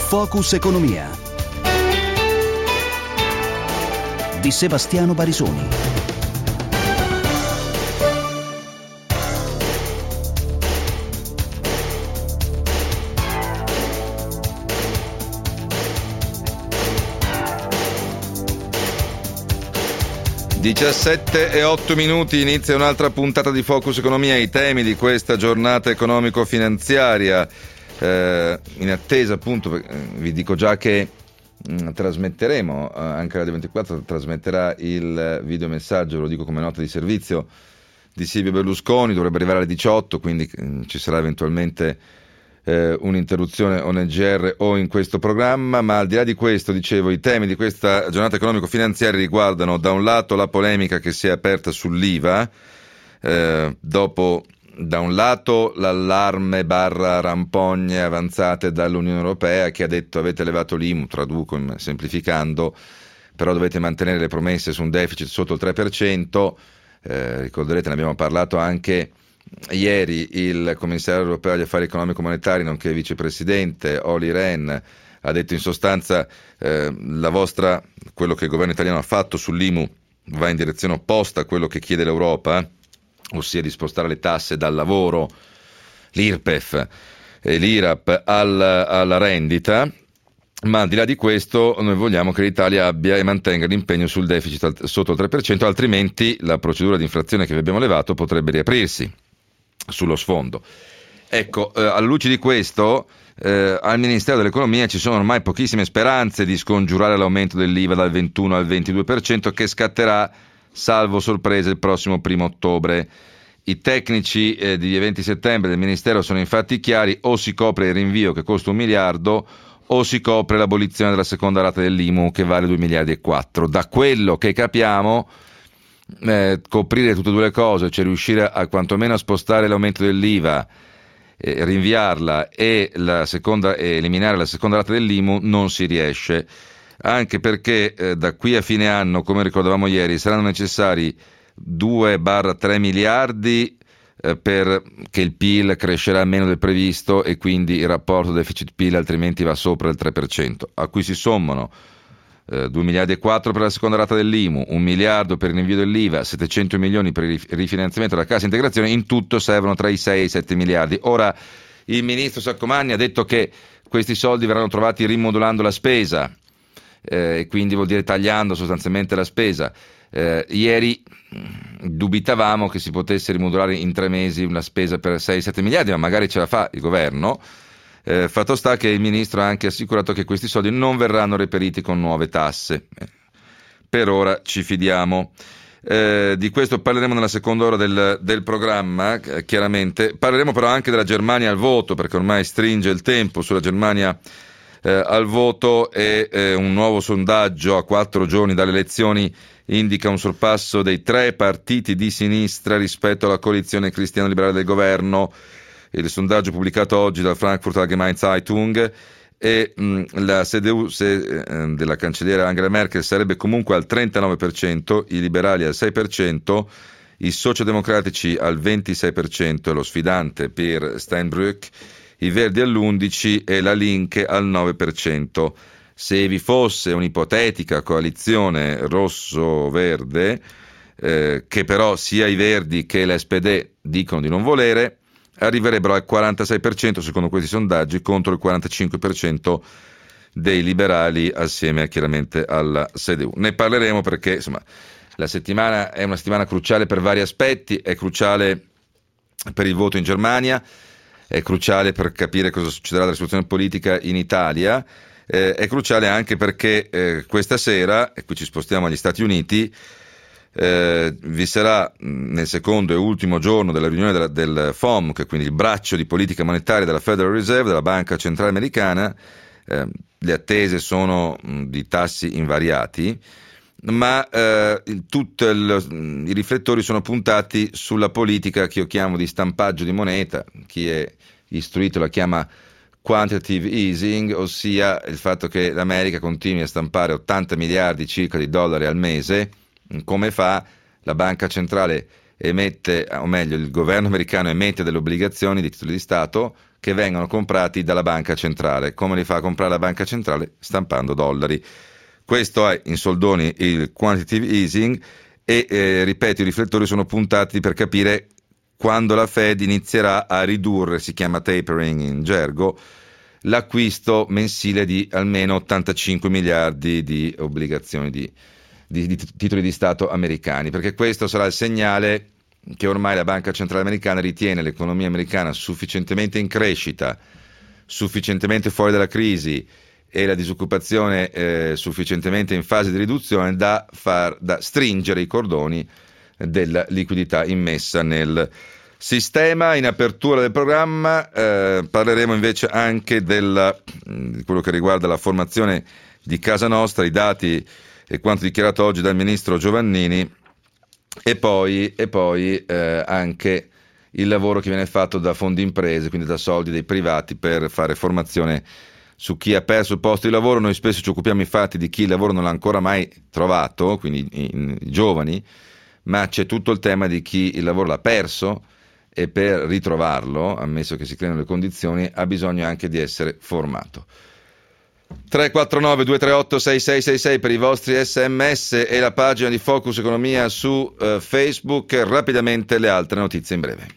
Focus Economia di Sebastiano Barisoni. Diciassette e 8 minuti, inizia un'altra puntata di Focus Economia. I temi di questa giornata economico-finanziaria, in attesa appunto, vi dico già che trasmetteremo, anche Radio 24 trasmetterà il videomessaggio, ve lo dico come nota di servizio, di Silvio Berlusconi, dovrebbe arrivare alle 18, quindi ci sarà eventualmente un'interruzione o nel GR o in questo programma. Ma al di là di questo, dicevo, i temi di questa giornata economico-finanziaria riguardano da un lato la polemica che si è aperta sull'IVA, dopo da un lato l'allarme / rampogne avanzate dall'Unione Europea, che ha detto: avete elevato l'IMU, traduco semplificando, però dovete mantenere le promesse su un deficit sotto il 3%. Ricorderete, ne abbiamo parlato anche ieri. Il commissario europeo agli affari economico-monetari, nonché vicepresidente Olli Rehn, ha detto in sostanza quello che il governo italiano ha fatto sull'IMU va in direzione opposta a quello che chiede l'Europa, ossia di spostare le tasse dal lavoro, l'IRPEF e l'IRAP alla rendita. Ma al di là di questo, noi vogliamo che l'Italia abbia e mantenga l'impegno sul deficit sotto il 3%, altrimenti la procedura di infrazione che vi abbiamo levato potrebbe riaprirsi sullo sfondo. Ecco, alla luce di questo, al Ministero dell'Economia ci sono ormai pochissime speranze di scongiurare l'aumento dell'IVA dal 21 al 22%, che scatterà, salvo sorprese, il prossimo 1 ottobre. I tecnici di 20 settembre del Ministero sono infatti chiari: o si copre il rinvio che costa 1 miliardo, o si copre l'abolizione della seconda rata dell'IMU che vale 2 miliardi e 4. Da quello che capiamo, coprire tutte e due le cose, cioè riuscire a quantomeno a spostare l'aumento dell'IVA, rinviarla e eliminare la seconda rata dell'IMU, non si riesce, anche perché da qui a fine anno, come ricordavamo ieri, saranno necessari 2-3 miliardi perché il PIL crescerà meno del previsto e quindi il rapporto deficit-PIL altrimenti va sopra il 3%, a cui si sommano 2 miliardi e 4 per la seconda rata dell'IMU, 1 miliardo per il rinvio dell'IVA, 700 milioni per il rifinanziamento della cassa integrazione. In tutto servono tra i 6 e i 7 miliardi. Ora, il ministro Saccomanni ha detto che questi soldi verranno trovati rimodulando la spesa, e quindi vuol dire tagliando sostanzialmente la spesa. Ieri dubitavamo che si potesse rimodulare in 3 mesi una spesa per 6-7 miliardi, ma magari ce la fa il governo. Fatto sta che il ministro ha anche assicurato che questi soldi non verranno reperiti con nuove tasse. Per ora ci fidiamo. Di questo parleremo nella seconda ora del programma, chiaramente. Parleremo però anche della Germania al voto, perché ormai stringe il tempo sulla Germania al voto, e un nuovo sondaggio a 4 giorni dalle elezioni indica un sorpasso dei 3 partiti di sinistra rispetto alla coalizione cristiano-liberale del governo. Il sondaggio pubblicato oggi dal Frankfurt Allgemeine Zeitung, e la CDU della cancelliera Angela Merkel sarebbe comunque al 39%, i liberali al 6%, i socialdemocratici al 26%, lo sfidante Per Steinbrück, i Verdi all'11% e la Linke al 9%. Se vi fosse un'ipotetica coalizione rosso-verde, che però sia i Verdi che l'SPD dicono di non volere, arriverebbero al 46% secondo questi sondaggi, contro il 45% dei liberali, assieme chiaramente alla CDU. Ne parleremo perché insomma la settimana è una settimana cruciale per vari aspetti. È cruciale per il voto in Germania, è cruciale per capire cosa succederà della situazione politica in Italia, è cruciale anche perché questa sera, e qui ci spostiamo agli Stati Uniti, vi sarà nel secondo e ultimo giorno della riunione del FOM, che è quindi il braccio di politica monetaria della Federal Reserve, della Banca Centrale Americana. Le attese sono di tassi invariati, ma tutti i riflettori sono puntati sulla politica che io chiamo di stampaggio di moneta. Chi è istruito la chiama quantitative easing, ossia il fatto che l'America continui a stampare 80 miliardi circa di dollari al mese. Come fa? La banca centrale emette, o meglio il governo americano emette delle obbligazioni di titoli di Stato che vengono comprati dalla banca centrale. Come li fa a comprare la banca centrale? Stampando dollari. Questo è, in soldoni, il quantitative easing e, ripeto, i riflettori sono puntati per capire quando la Fed inizierà a ridurre, si chiama tapering in gergo, l'acquisto mensile di almeno 85 miliardi di obbligazioni di titoli di Stato americani, perché questo sarà il segnale che ormai la Banca Centrale Americana ritiene l'economia americana sufficientemente in crescita, sufficientemente fuori dalla crisi e la disoccupazione sufficientemente in fase di riduzione da stringere i cordoni della liquidità immessa nel sistema. In apertura del programma parleremo invece anche di quello che riguarda la formazione di Casa Nostra, i dati e quanto dichiarato oggi dal ministro Giovannini, e poi anche il lavoro che viene fatto da fondi imprese, quindi da soldi dei privati, per fare formazione su chi ha perso il posto di lavoro. Noi spesso ci occupiamo infatti di chi il lavoro non l'ha ancora mai trovato, quindi i giovani, ma c'è tutto il tema di chi il lavoro l'ha perso e per ritrovarlo, ammesso che si creino le condizioni, ha bisogno anche di essere formato. 349 238 6666 per i vostri sms e la pagina di Focus Economia su Facebook. Rapidamente le altre notizie in breve.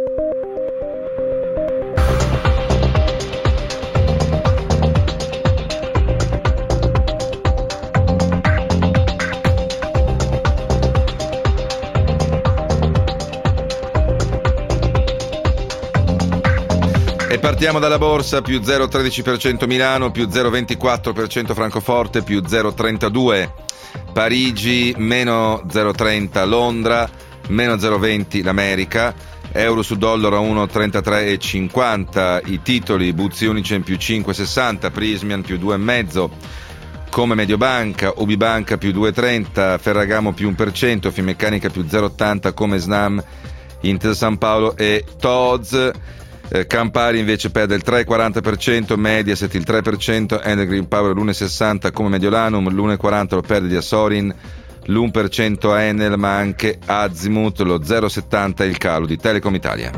E partiamo dalla borsa, più 0,13% Milano, più 0,24% Francoforte, più 0,32% Parigi, meno 0,30% Londra, meno 0,20% l'America, euro su dollaro a 1,3350, i titoli Buzzi Unicem più 5,60, Prismian più 2,5%, come Mediobanca, Ubibanca più 2,30%, Ferragamo più 1%, Finmeccanica più 0,80%, come Snam, Intesa San Paolo e Tod's. Campari invece perde il 3,40%, Mediaset il 3%, Enel Green Power l'1,60% come Mediolanum, l'1,40% lo perde di Asorin, l'1% a Enel, ma anche Azimut, lo 0,70% il calo di Telecom Italia.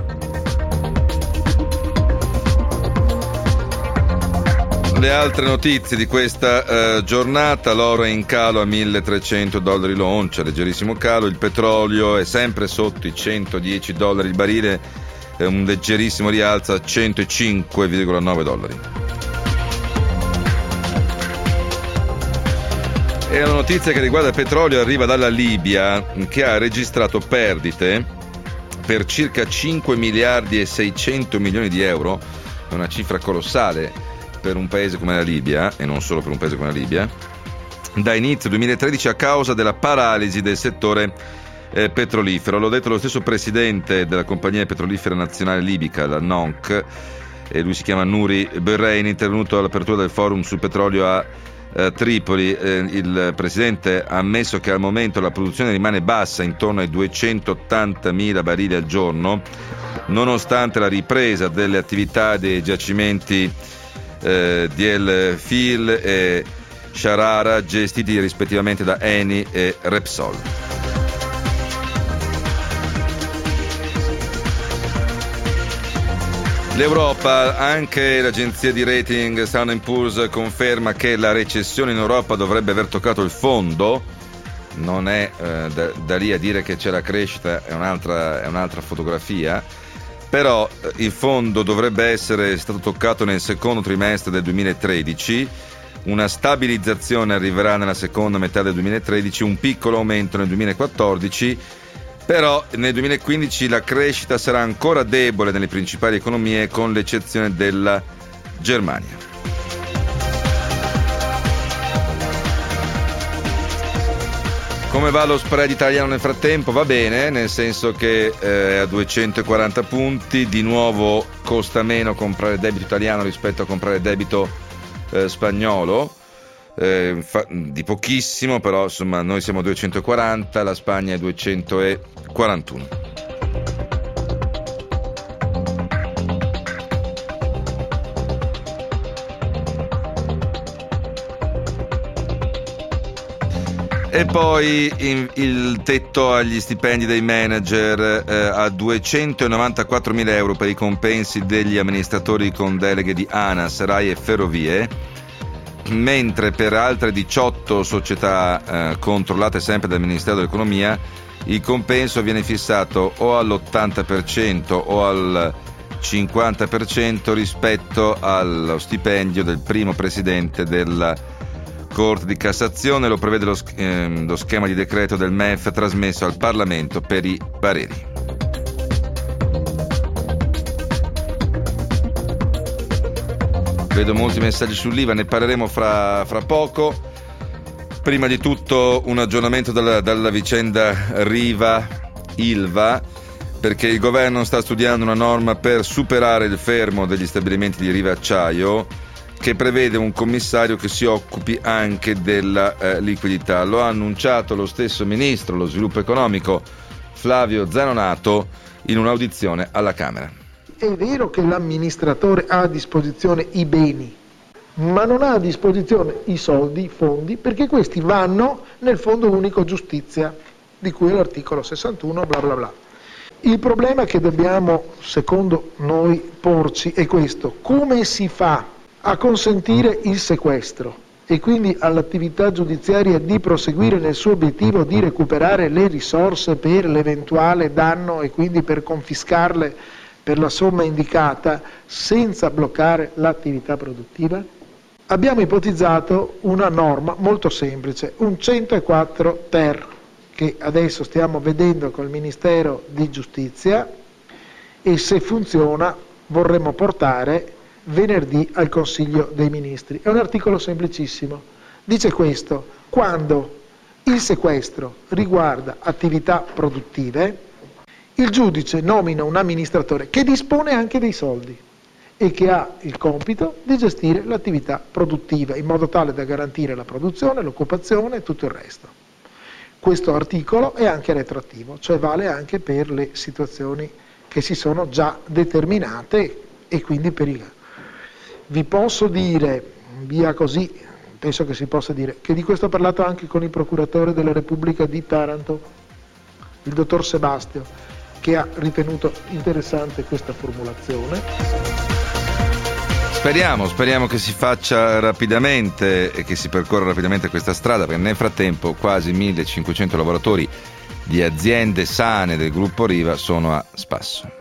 Le altre notizie di questa giornata: l'oro è in calo a $1.300 l'oncia, leggerissimo calo, il petrolio è sempre sotto i $110 il barile, un leggerissimo rialzo a $105,9. E la notizia che riguarda il petrolio arriva dalla Libia, che ha registrato perdite per circa 5 miliardi e 600 milioni di euro, è una cifra colossale per un paese come la Libia, e non solo per un paese come la Libia, da inizio 2013 a causa della paralisi del settore petrolifero. L'ho detto lo stesso presidente della compagnia petrolifera nazionale libica, la NONC, e lui si chiama Nouri Berrein, intervenuto all'apertura del forum sul petrolio a Tripoli. Il presidente ha ammesso che al momento la produzione rimane bassa, intorno ai 280.000 barili al giorno, nonostante la ripresa delle attività dei giacimenti di El Fil e Sharara, gestiti rispettivamente da Eni e Repsol. L'Europa, anche l'agenzia di rating Standard & Poor's conferma che la recessione in Europa dovrebbe aver toccato il fondo. Non è da lì a dire che c'è la crescita, è un'altra fotografia, però il fondo dovrebbe essere stato toccato nel secondo trimestre del 2013, una stabilizzazione arriverà nella seconda metà del 2013, un piccolo aumento nel 2014, però nel 2015 la crescita sarà ancora debole nelle principali economie, con l'eccezione della Germania. Come va lo spread italiano nel frattempo? Va bene, nel senso che è a 240 punti, di nuovo costa meno comprare debito italiano rispetto a comprare debito spagnolo, di pochissimo, però insomma noi siamo a 240, la Spagna è 241. E poi il tetto agli stipendi dei manager a 294.000 euro per i compensi degli amministratori con deleghe di ANAS, RAI e Ferrovie, mentre per altre 18 società controllate sempre dal Ministero dell'Economia il compenso viene fissato o all'80% o al 50% rispetto allo stipendio del primo presidente della Corte di Cassazione. Lo prevede lo schema di decreto del MEF trasmesso al Parlamento per i pareri. Vedo molti messaggi sull'IVA, ne parleremo fra poco. Prima di tutto un aggiornamento dalla vicenda Riva-Ilva, perché il governo sta studiando una norma per superare il fermo degli stabilimenti di Riva Acciaio, che prevede un commissario che si occupi anche della liquidità. Lo ha annunciato lo stesso ministro dello sviluppo economico Flavio Zanonato in un'audizione alla Camera. È vero che l'amministratore ha a disposizione i beni, ma non ha a disposizione i soldi, i fondi, perché questi vanno nel Fondo Unico Giustizia, di cui è l'articolo 61, bla bla bla. Il problema che dobbiamo, secondo noi, porci è questo: come si fa a consentire il sequestro e quindi all'attività giudiziaria di proseguire nel suo obiettivo di recuperare le risorse per l'eventuale danno e quindi per confiscarle per la somma indicata senza bloccare l'attività produttiva? Abbiamo ipotizzato una norma molto semplice, un 104 ter, che adesso stiamo vedendo col Ministero di Giustizia, e se funziona vorremmo portare venerdì al Consiglio dei Ministri. È un articolo semplicissimo, dice questo: quando il sequestro riguarda attività produttive, il giudice nomina un amministratore che dispone anche dei soldi e che ha il compito di gestire l'attività produttiva in modo tale da garantire la produzione, l'occupazione e tutto il resto. Questo articolo è anche retroattivo, cioè vale anche per le situazioni che si sono già determinate e quindi per il... Vi posso dire, via così, penso che si possa dire, che di questo ho parlato anche con il procuratore della Repubblica di Taranto, il dottor Sebastio, che ha ritenuto interessante questa formulazione. Speriamo che si faccia rapidamente e che si percorra rapidamente questa strada, perché nel frattempo quasi 1.500 lavoratori di aziende sane del gruppo Riva sono a spasso.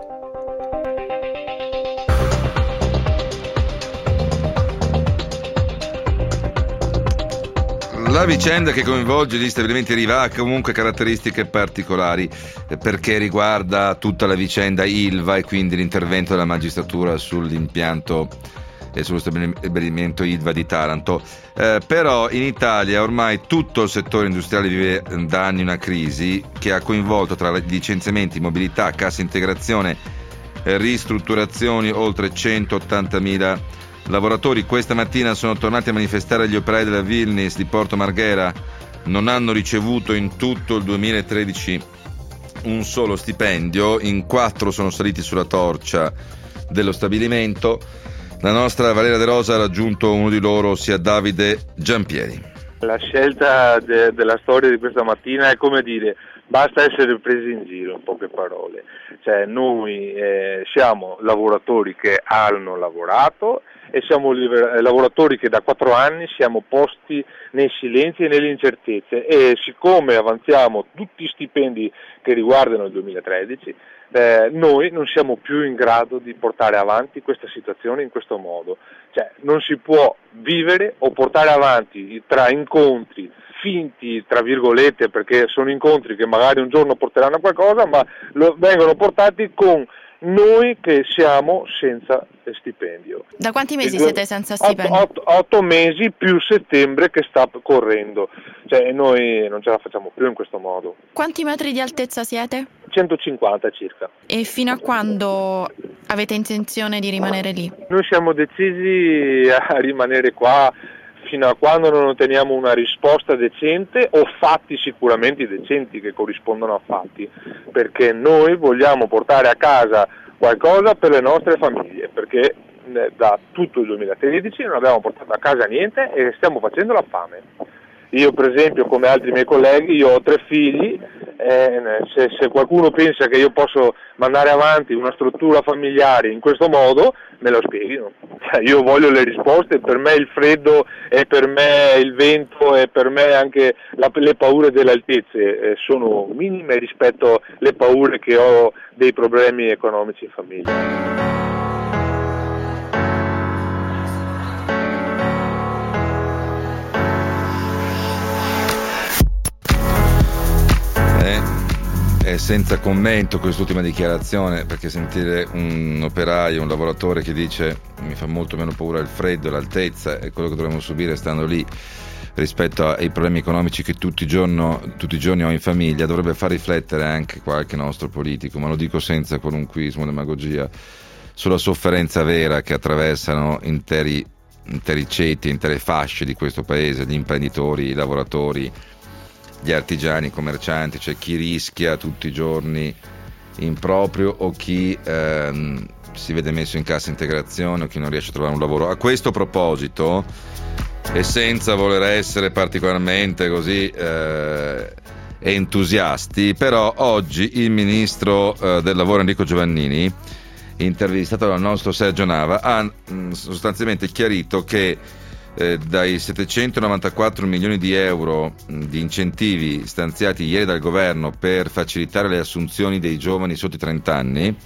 La vicenda che coinvolge gli stabilimenti Riva ha comunque caratteristiche particolari, perché riguarda tutta la vicenda Ilva e quindi l'intervento della magistratura sull'impianto e sullo stabilimento Ilva di Taranto. Però in Italia ormai tutto il settore industriale vive da anni una crisi che ha coinvolto tra licenziamenti, mobilità, cassa integrazione, ristrutturazioni oltre 180.000 lavoratori. Questa mattina sono tornati a manifestare gli operai della Vilnis di Porto Marghera. Non hanno ricevuto in tutto il 2013 un solo stipendio, in 4 sono saliti sulla torcia dello stabilimento. La nostra Valeria De Rosa ha raggiunto uno di loro, ossia Davide Giampieri. La scelta della storia di questa mattina è come dire: basta essere presi in giro, in poche parole. Cioè noi siamo lavoratori che hanno lavorato e siamo lavoratori che da 4 anni siamo posti nei silenzi e nelle incertezze, e siccome avanziamo tutti i stipendi che riguardano il 2013, noi non siamo più in grado di portare avanti questa situazione in questo modo. Cioè non si può vivere o portare avanti tra incontri finti, tra virgolette, perché sono incontri che magari un giorno porteranno a qualcosa, ma vengono portati con noi che siamo senza stipendio. Da quanti mesi siete senza stipendio? 8 mesi più settembre che sta correndo, cioè noi non ce la facciamo più in questo modo. Quanti metri di altezza siete? 150 circa. E fino a quando avete intenzione di rimanere lì? Noi siamo decisi a rimanere qua fino a quando non otteniamo una risposta decente o fatti sicuramente decenti che corrispondono a fatti, perché noi vogliamo portare a casa qualcosa per le nostre famiglie, perché da tutto il 2013 non abbiamo portato a casa niente e stiamo facendo la fame. Io per esempio, come altri miei colleghi, io ho 3 figli, se qualcuno pensa che io posso mandare avanti una struttura familiare in questo modo, me lo spieghino. Io voglio le risposte, per me il freddo e per me il vento e per me anche le paure delle altezze sono minime rispetto alle paure che ho dei problemi economici in famiglia. È senza commento quest'ultima dichiarazione, perché sentire un operaio, un lavoratore che dice mi fa molto meno paura il freddo, l'altezza e quello che dovremmo subire stando lì rispetto ai problemi economici che tutti i giorni ho in famiglia, dovrebbe far riflettere anche qualche nostro politico, ma lo dico senza qualunquismo o demagogia, sulla sofferenza vera che attraversano interi ceti, intere fasce di questo paese, gli imprenditori, i lavoratori, gli artigiani, i commercianti, cioè chi rischia tutti i giorni in proprio o chi si vede messo in cassa integrazione o chi non riesce a trovare un lavoro. A questo proposito, e senza voler essere particolarmente così entusiasti, però oggi il ministro del lavoro Enrico Giovannini, intervistato dal nostro Sergio Nava, ha sostanzialmente chiarito che dai 794 milioni di euro di incentivi stanziati ieri dal governo per facilitare le assunzioni dei giovani sotto i 30 anni,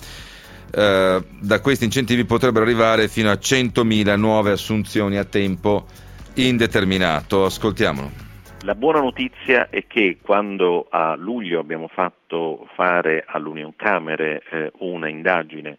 da questi incentivi potrebbero arrivare fino a 100.000 nuove assunzioni a tempo indeterminato. Ascoltiamolo. La buona notizia è che quando a luglio abbiamo fatto fare all'Unioncamere una indagine,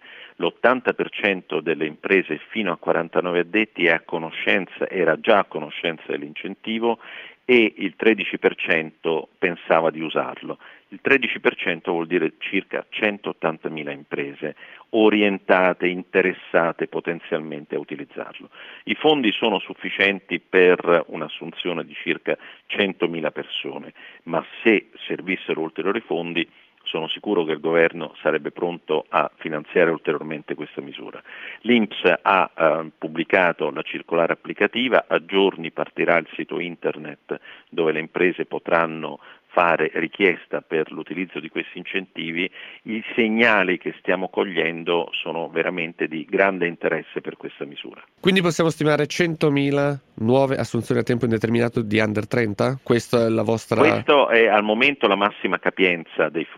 l'80% delle imprese fino a 49 addetti era già a conoscenza dell'incentivo e il 13% pensava di usarlo. Il 13% vuol dire circa 180.000 imprese orientate, interessate potenzialmente a utilizzarlo. I fondi sono sufficienti per un'assunzione di circa 100.000 persone, ma se servissero ulteriori fondi sono sicuro che il governo sarebbe pronto a finanziare ulteriormente questa misura. L'INPS ha pubblicato la circolare applicativa, a giorni partirà il sito internet dove le imprese potranno fare richiesta per l'utilizzo di questi incentivi. I segnali che stiamo cogliendo sono veramente di grande interesse per questa misura. Quindi possiamo stimare 100.000 nuove assunzioni a tempo indeterminato di under 30? Questa è la vostra... Questo è al momento la massima capienza dei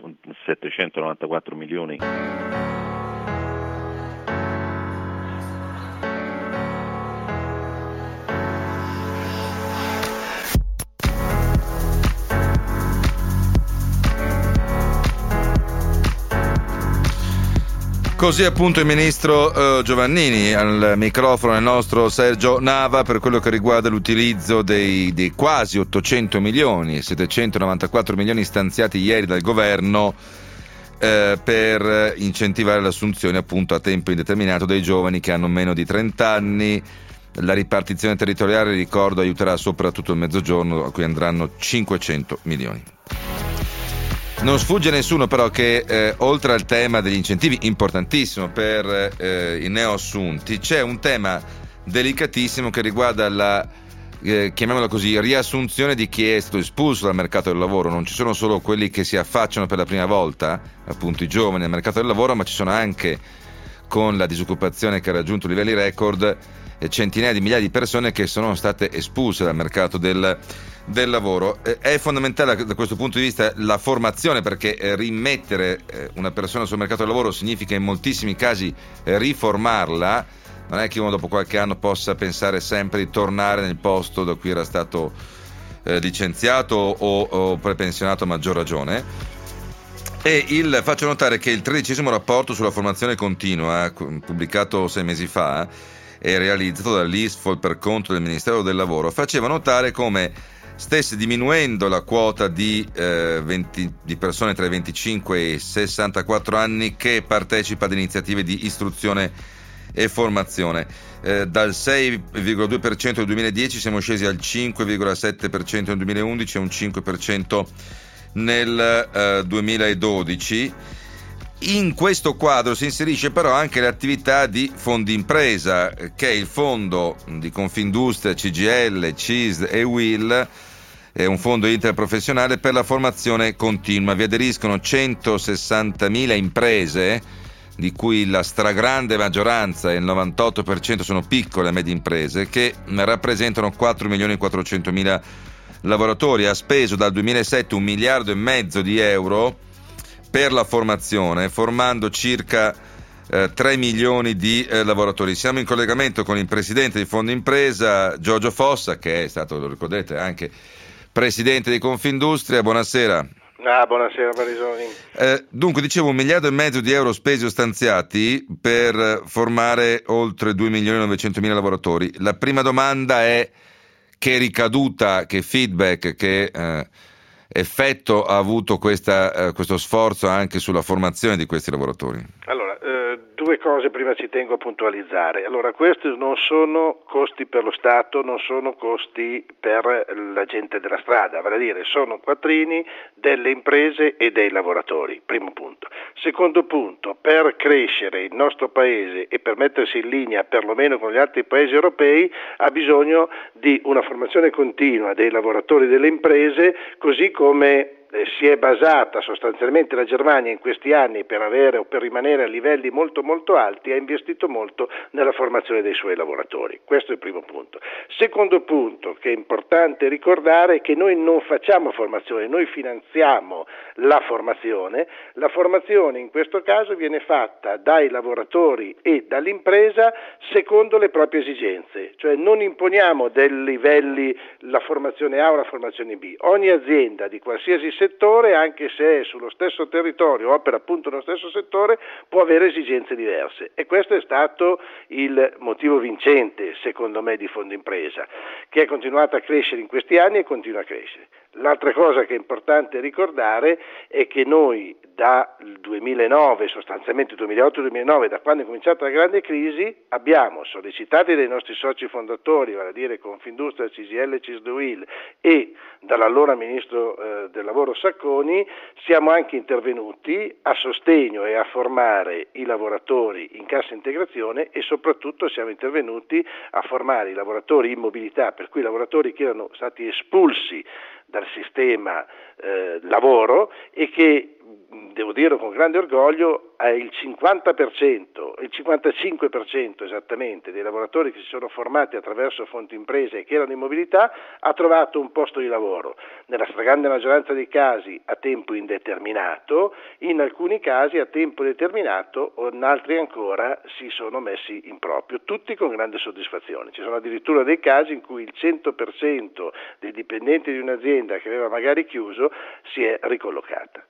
794 milioni. Così appunto il ministro Giovannini, al microfono il nostro Sergio Nava, per quello che riguarda l'utilizzo dei quasi 800 milioni, 794 milioni stanziati ieri dal governo per incentivare le assunzioni appunto a tempo indeterminato dei giovani che hanno meno di 30 anni. La ripartizione territoriale, ricordo, aiuterà soprattutto il Mezzogiorno, a cui andranno 500 milioni. Non sfugge a nessuno però che oltre al tema degli incentivi, importantissimo per i neoassunti, c'è un tema delicatissimo che riguarda la, chiamiamola così, riassunzione di chi è stato espulso dal mercato del lavoro. Non ci sono solo quelli che si affacciano per la prima volta, appunto i giovani, al mercato del lavoro, ma ci sono anche, con la disoccupazione che ha raggiunto livelli record, centinaia di migliaia di persone che sono state espulse dal mercato del lavoro. È fondamentale da questo punto di vista la formazione, perché rimettere una persona sul mercato del lavoro significa in moltissimi casi riformarla. Non è che uno dopo qualche anno possa pensare sempre di tornare nel posto da cui era stato licenziato o prepensionato, a maggior ragione. E faccio notare che il 13° rapporto sulla formazione continua, pubblicato 6 mesi fa e realizzato dall'ISFOL per conto del Ministero del Lavoro, faceva notare come stesse diminuendo la quota di persone tra i 25 e i 64 anni che partecipa ad iniziative di istruzione e formazione. Dal 6,2% del 2010 siamo scesi al 5,7% nel 2011 e un 5% nel 2012. In questo quadro si inserisce però anche l'attività di Fondi Impresa, che è il fondo di Confindustria, CGIL, CISL e UIL, è un fondo interprofessionale per la formazione continua. Vi aderiscono 160.000 imprese, di cui la stragrande maggioranza, il 98%, sono piccole e medie imprese, che rappresentano 4.400.000 lavoratori. Ha speso dal 2007 1,5 miliardi di euro per la formazione, formando circa 3 milioni di lavoratori. Siamo in collegamento con il presidente di Fondo Impresa, Giorgio Fossa, che è stato, lo ricordate, anche presidente di Confindustria. Buonasera. Buonasera Parisoni. Dunque, dicevo, 1,5 miliardi di euro spesi o stanziati per formare oltre 2.900.000 lavoratori. La prima domanda è: che ricaduta, che feedback, che effetto ha avuto questo sforzo anche sulla formazione di questi lavoratori? Allora, due cose prima ci tengo a puntualizzare. Allora, questi non sono costi per lo Stato, non sono costi per la gente della strada, vale a dire sono quattrini delle imprese e dei lavoratori, primo punto. Secondo punto, per crescere il nostro paese e per mettersi in linea perlomeno con gli altri paesi europei ha bisogno di una formazione continua dei lavoratori delle imprese, così come si è basata sostanzialmente la Germania in questi anni per avere o per rimanere a livelli molto molto alti, ha investito molto nella formazione dei suoi lavoratori. Questo è il primo punto. Secondo punto che è importante ricordare è che noi non facciamo formazione, noi finanziamo la formazione. La formazione in questo caso viene fatta dai lavoratori e dall'impresa secondo le proprie esigenze, cioè non imponiamo dei livelli, la formazione A o la formazione B. Ogni azienda di qualsiasi settore, anche se è sullo stesso territorio, opera appunto nello stesso settore, può avere esigenze diverse, e questo è stato il motivo vincente, secondo me, di Fondo Impresa, che è continuato a crescere in questi anni e continua a crescere. L'altra cosa che è importante ricordare è che noi dal 2009, sostanzialmente 2008-2009, da quando è cominciata la grande crisi, abbiamo, sollecitati dai nostri soci fondatori, vale a dire Confindustria, CGIL, CISL e dall'allora Ministro del Lavoro Sacconi, siamo anche intervenuti a sostegno e a formare i lavoratori in cassa integrazione, e soprattutto siamo intervenuti a formare i lavoratori in mobilità, per cui i lavoratori che erano stati espulsi dal sistema lavoro e che, devo dire con grande orgoglio, il 50%, il 55% esattamente dei lavoratori che si sono formati attraverso Fondo Imprese e che erano in mobilità ha trovato un posto di lavoro, nella stragrande maggioranza dei casi a tempo indeterminato, in alcuni casi a tempo determinato, o in altri ancora si sono messi in proprio, tutti con grande soddisfazione. Ci sono addirittura dei casi in cui il 100% dei dipendenti di un'azienda che aveva magari chiuso si è ricollocata.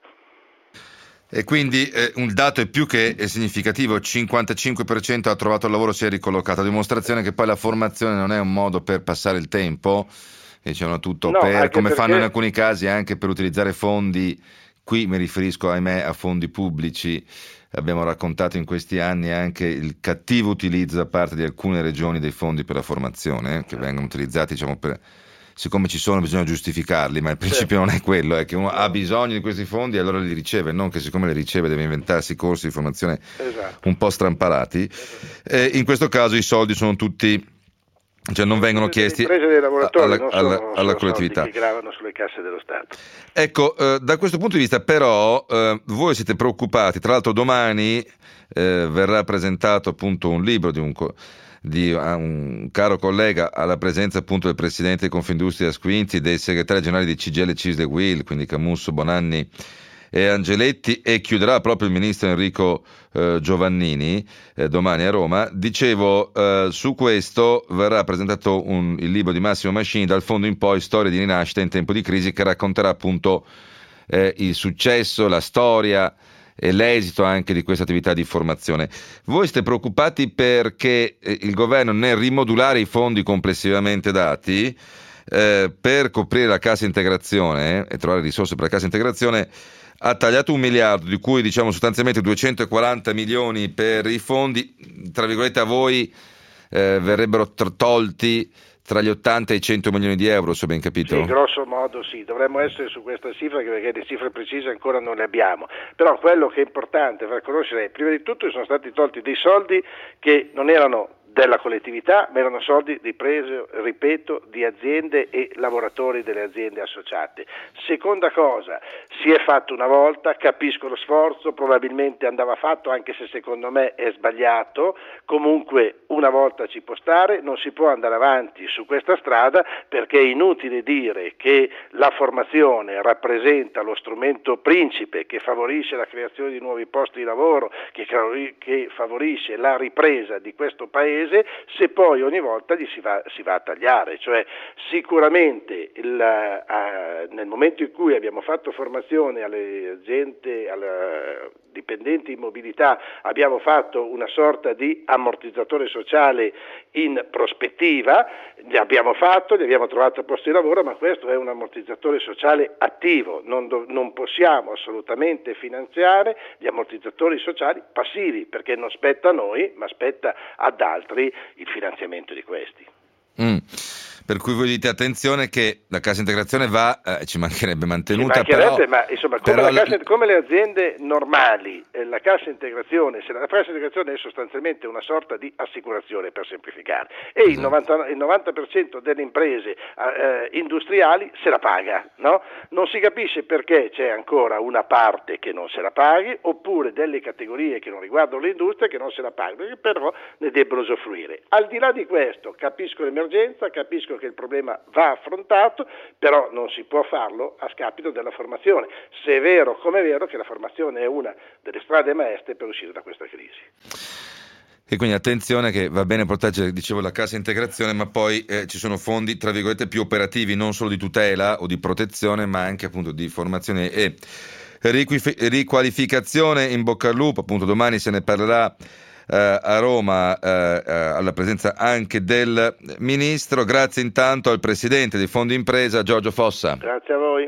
E quindi un dato è più che significativo: 55% ha trovato lavoro, si è ricollocato, a dimostrazione che poi la formazione non è un modo per passare il tempo, diciamo tutto no, per, come perché fanno in alcuni casi, anche per utilizzare fondi. Qui mi riferisco, ahimè, a fondi pubblici. Abbiamo raccontato in questi anni anche il cattivo utilizzo da parte di alcune regioni dei fondi per la formazione, che vengono utilizzati, diciamo, siccome ci sono bisogna giustificarli, ma il principio non è quello, è che uno ha bisogno di questi fondi e allora li riceve, non che siccome li riceve deve inventarsi corsi di formazione un po' strampalati. In questo caso i soldi sono tutti, cioè non vengono chiesti alla collettività, che gravano sulle casse dello Stato. Ecco, da questo punto di vista però voi siete preoccupati. Tra l'altro domani verrà presentato appunto un libro di un caro collega, alla presenza appunto del presidente di Confindustria Squinzi, dei segretari generali di CGIL, CISL e UIL, quindi Camusso, Bonanni e Angeletti, e chiuderà proprio il ministro Enrico Giovannini domani a Roma. Dicevo, su questo verrà presentato il libro di Massimo Mascini, Dal fondo in poi, storia di rinascita in tempo di crisi, che racconterà appunto il successo, la storia e l'esito anche di questa attività di formazione. Voi siete preoccupati perché il governo, nel rimodulare i fondi complessivamente dati per coprire la cassa integrazione e trovare risorse per la cassa integrazione, ha tagliato 1 miliardo, di cui diciamo sostanzialmente 240 milioni per i fondi, tra virgolette, a voi verrebbero tolti tra gli 80 e i 100 milioni di euro, se ben capito? Sì, grosso modo sì, dovremmo essere su questa cifra, perché le cifre precise ancora non le abbiamo, però quello che è importante far conoscere è, prima di tutto, che sono stati tolti dei soldi che non erano della collettività, ma erano soldi ripresi, ripeto, di aziende e lavoratori delle aziende associate. Seconda cosa, si è fatto una volta, capisco lo sforzo, probabilmente andava fatto, anche se secondo me è sbagliato, comunque una volta ci può stare, non si può andare avanti su questa strada, perché è inutile dire che la formazione rappresenta lo strumento principe che favorisce la creazione di nuovi posti di lavoro, che favorisce la ripresa di questo paese, se poi ogni volta si va a tagliare. Cioè sicuramente nel momento in cui abbiamo fatto formazione alle aziende, alle dipendenti in mobilità, abbiamo fatto una sorta di ammortizzatore sociale in prospettiva, li abbiamo trovato posti di lavoro, ma questo è un ammortizzatore sociale attivo, non possiamo assolutamente finanziare gli ammortizzatori sociali passivi, perché non spetta a noi, ma spetta ad altri il finanziamento di questi. Per cui voi dite attenzione che la cassa integrazione va, ci mancherebbe mantenuta, ma insomma come le aziende normali, la cassa integrazione è sostanzialmente una sorta di assicurazione, per semplificare, e il 90% delle imprese industriali se la paga, no? Non si capisce perché c'è ancora una parte che non se la paghi, oppure delle categorie che non riguardano l'industria che non se la pagano, perché però ne debbono usufruire. Al di là di questo, capisco l'emergenza, capisco che il problema va affrontato, però non si può farlo a scapito della formazione, se è vero come è vero che la formazione è una delle strade maestre per uscire da questa crisi. E quindi attenzione che va bene proteggere, dicevo, la cassa integrazione, ma poi ci sono fondi, tra virgolette, più operativi, non solo di tutela o di protezione, ma anche appunto di formazione e riqualificazione. In bocca al lupo, appunto domani se ne parlerà a Roma, alla presenza anche del Ministro. Grazie intanto al Presidente di Fondo Impresa, Giorgio Fossa. Grazie a voi.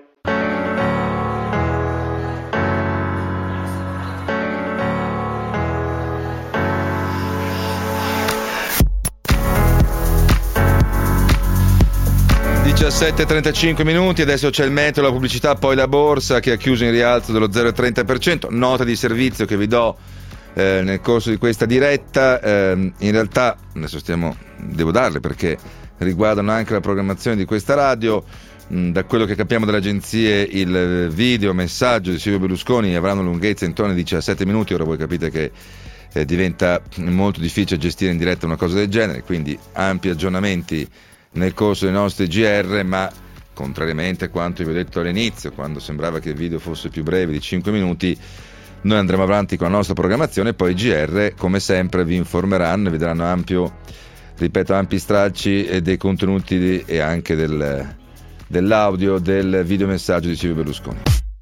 (17:35), adesso c'è il meteo, la pubblicità, poi la borsa che ha chiuso in rialzo dello 0,30%. Nota di servizio che vi do nel corso di questa diretta, in realtà adesso devo darle perché riguardano anche la programmazione di questa radio. Da quello che capiamo dalle agenzie, il video messaggio di Silvio Berlusconi avrà una lunghezza intorno ai 17 minuti. Ora voi capite che diventa molto difficile gestire in diretta una cosa del genere, quindi ampi aggiornamenti nel corso dei nostri GR, ma contrariamente a quanto vi ho detto all'inizio, quando sembrava che il video fosse più breve di 5 minuti, noi andremo avanti con la nostra programmazione, poi i GR come sempre vi informeranno e vi daranno ampi stralci dei contenuti e anche dell'audio del videomessaggio di Silvio Berlusconi.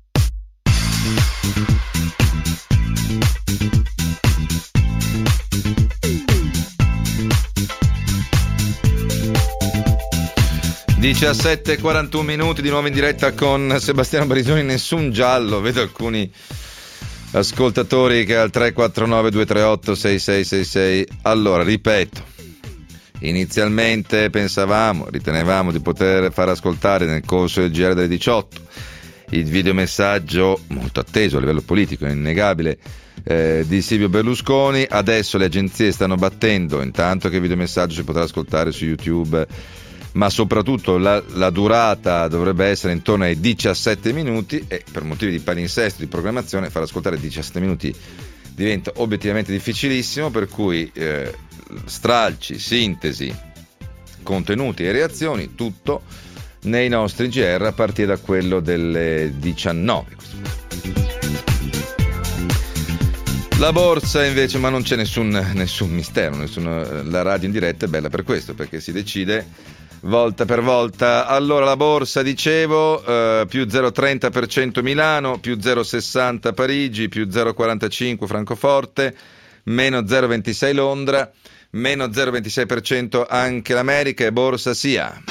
(17:41) di nuovo in diretta con Sebastiano Barisoni. Nessun giallo, vedo alcuni ascoltatori che al 349 238 6666. Allora, ripeto, inizialmente ritenevamo di poter far ascoltare nel corso del GR delle 18 il videomessaggio molto atteso a livello politico, innegabile, di Silvio Berlusconi. Adesso le agenzie stanno battendo, intanto che il videomessaggio si potrà ascoltare su YouTube, ma soprattutto la durata dovrebbe essere intorno ai 17 minuti e per motivi di palinsesto di programmazione far ascoltare 17 minuti diventa obiettivamente difficilissimo, per cui stralci, sintesi, contenuti e reazioni, tutto nei nostri GR a partire da quello delle 19. La borsa invece, ma non c'è nessun mistero, la radio in diretta è bella per questo, perché si decide volta per volta. Allora la borsa, dicevo, più 0,30% Milano, più 0,60 Parigi, più 0,45 Francoforte, meno 0,26 Londra, meno 0,26% anche l'America e borsa SIA.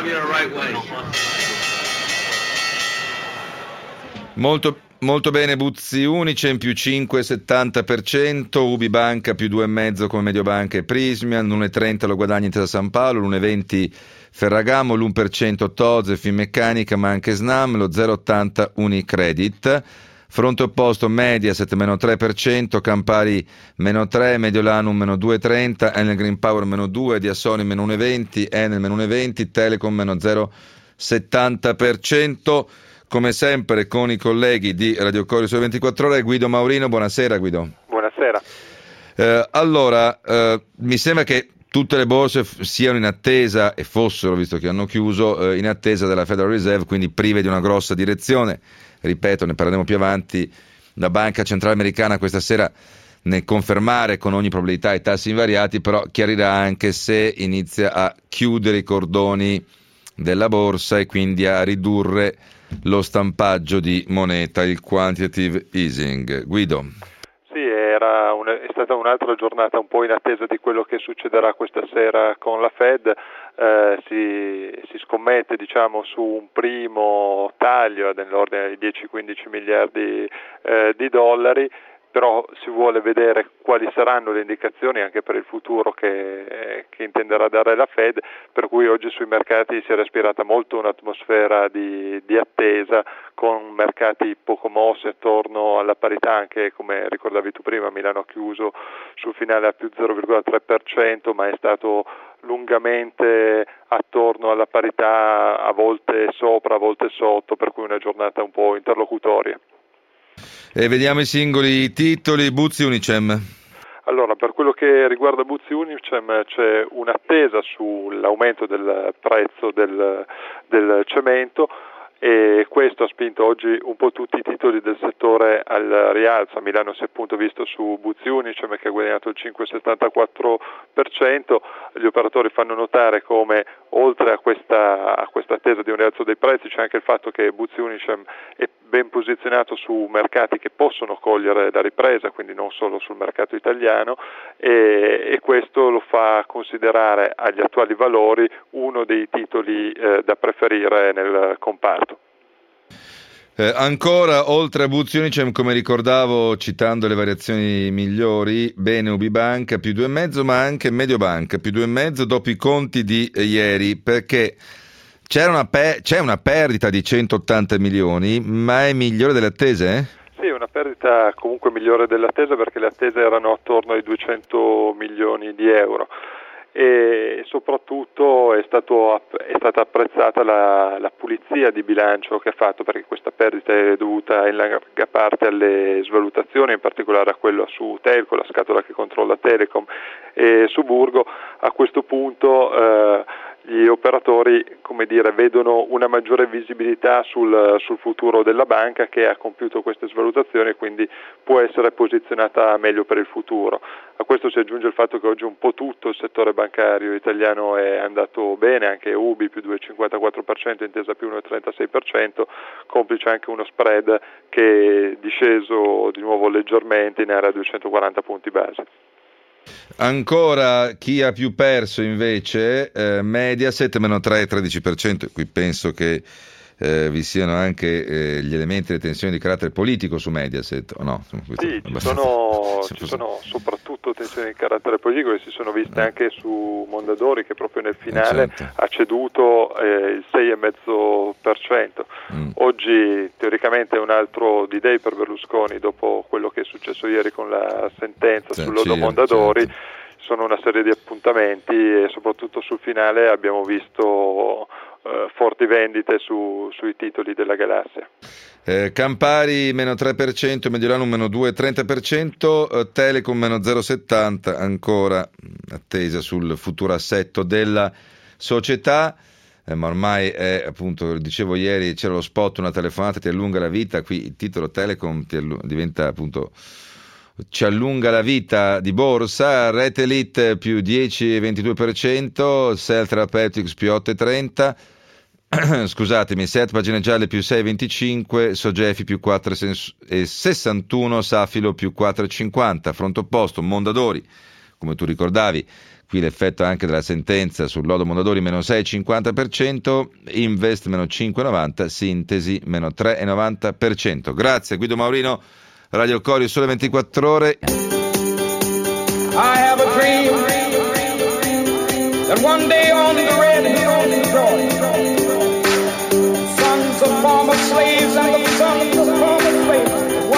Molto bene Buzzi Unicem, più 5,70%, Ubibanca più 2,5% come Mediobanca e Prismian, l'1,30 lo guadagna Intesa San Paolo, l'1,20 Ferragamo, l'1% Tose, Finmeccanica ma anche Snam, lo 0,80 Unicredit. Fronte opposto Mediaset meno 3%, Campari meno 3%, Mediolanum meno 2,30%, Enel Green Power meno 2%, Diasoni meno 1,20%, Enel meno 1,20%, Telecom meno 0,70%. Come sempre con i colleghi di Radio Corio Sole 24 Ore, Guido Maurino. Buonasera Guido. Buonasera. Allora, mi sembra che tutte le borse siano in attesa, e fossero, visto che hanno chiuso, in attesa della Federal Reserve, quindi prive di una grossa direzione. Ripeto, ne parleremo più avanti, la Banca Centrale Americana questa sera, nel confermare con ogni probabilità i tassi invariati, però chiarirà anche se inizia a chiudere i cordoni della borsa e quindi a ridurre lo stampaggio di moneta, il quantitative easing. Guido. Sì, è stata un'altra giornata un po' in attesa di quello che succederà questa sera con la Fed. Si scommette su un primo taglio nell'ordine di 10-15 miliardi di dollari, però si vuole vedere quali saranno le indicazioni anche per il futuro che intenderà dare la Fed, per cui oggi sui mercati si è respirata molto un'atmosfera di attesa, con mercati poco mossi attorno alla parità, anche come ricordavi tu prima, Milano ha chiuso sul finale a più 0,3%, ma è stato lungamente attorno alla parità, a volte sopra, a volte sotto, per cui una giornata un po' interlocutoria. E vediamo i singoli titoli. Buzzi Unicem. Allora, per quello che riguarda Buzzi Unicem c'è un'attesa sull'aumento del prezzo del cemento, e questo ha spinto oggi un po' tutti i titoli del settore al rialzo. A Milano si è appunto visto su Buzzi Unicem che ha guadagnato il 5,74%. Gli operatori fanno notare come oltre a questa attesa di un rialzo dei prezzi c'è anche il fatto che Buzzi Unicem è ben posizionato su mercati che possono cogliere la ripresa, quindi non solo sul mercato italiano, e questo lo fa considerare agli attuali valori uno dei titoli da preferire nel comparto. Ancora, oltre a Buzzi Unicem, come ricordavo citando le variazioni migliori, bene Ubibanca più 2,5, ma anche Mediobanca più 2,5 dopo i conti di ieri, perché c'è una perdita di 180 milioni, ma è migliore delle attese? Sì, una perdita comunque migliore delle attese, perché le attese erano attorno ai 200 milioni di euro. E soprattutto è stata apprezzata la pulizia di bilancio che ha fatto, perché questa perdita è dovuta in larga parte alle svalutazioni, in particolare a quella su Telco, la scatola che controlla Telecom, e su Burgo. A questo punto gli operatori, vedono una maggiore visibilità sul futuro della banca, che ha compiuto queste svalutazioni e quindi può essere posizionata meglio per il futuro. A questo si aggiunge il fatto che oggi un po' tutto il settore bancario italiano è andato bene, anche Ubi più 2,54%, Intesa più 1,36%, complice anche uno spread che è disceso di nuovo leggermente in area 240 punti base. Ancora chi ha più perso invece, Mediaset meno 3,13%, qui penso che vi siano anche gli elementi di tensione di carattere politico su Mediaset, o no? Sì, ci sono soprattutto tensioni di carattere politico che si sono viste anche su Mondadori, che proprio nel finale ha ceduto il 6,5%. Oggi teoricamente è un altro D-Day per Berlusconi, dopo quello che è successo ieri con la sentenza sul lodo Mondadori. Sono una serie di appuntamenti e soprattutto sul finale abbiamo visto forti vendite sui titoli della galassia. Campari meno 3%, Mediolanum meno 2,30%, Telecom meno 0,70%, ancora attesa sul futuro assetto della società. Ma ormai è, appunto, dicevo ieri, c'era lo spot, una telefonata ti allunga la vita, qui il titolo Telecom diventa appunto ci allunga la vita di borsa. Rete Elite più 10,22%, Cell Therapeutics più 8,30%, scusatemi, Set Pagine Gialle più 6,25%, Sogefi più 4,61%, Safilo più 4,50%. Fronte opposto Mondadori, come tu ricordavi, qui l'effetto anche della sentenza sul lodo Mondadori meno 6,50%, Invest meno 5,90%, Sintesi meno 3,90%. Grazie Guido Maurino, Radio Corio Sole 24 Ore. I have a dream that one day on the red hills of Georgia, sons of former slaves and the sons of former slaves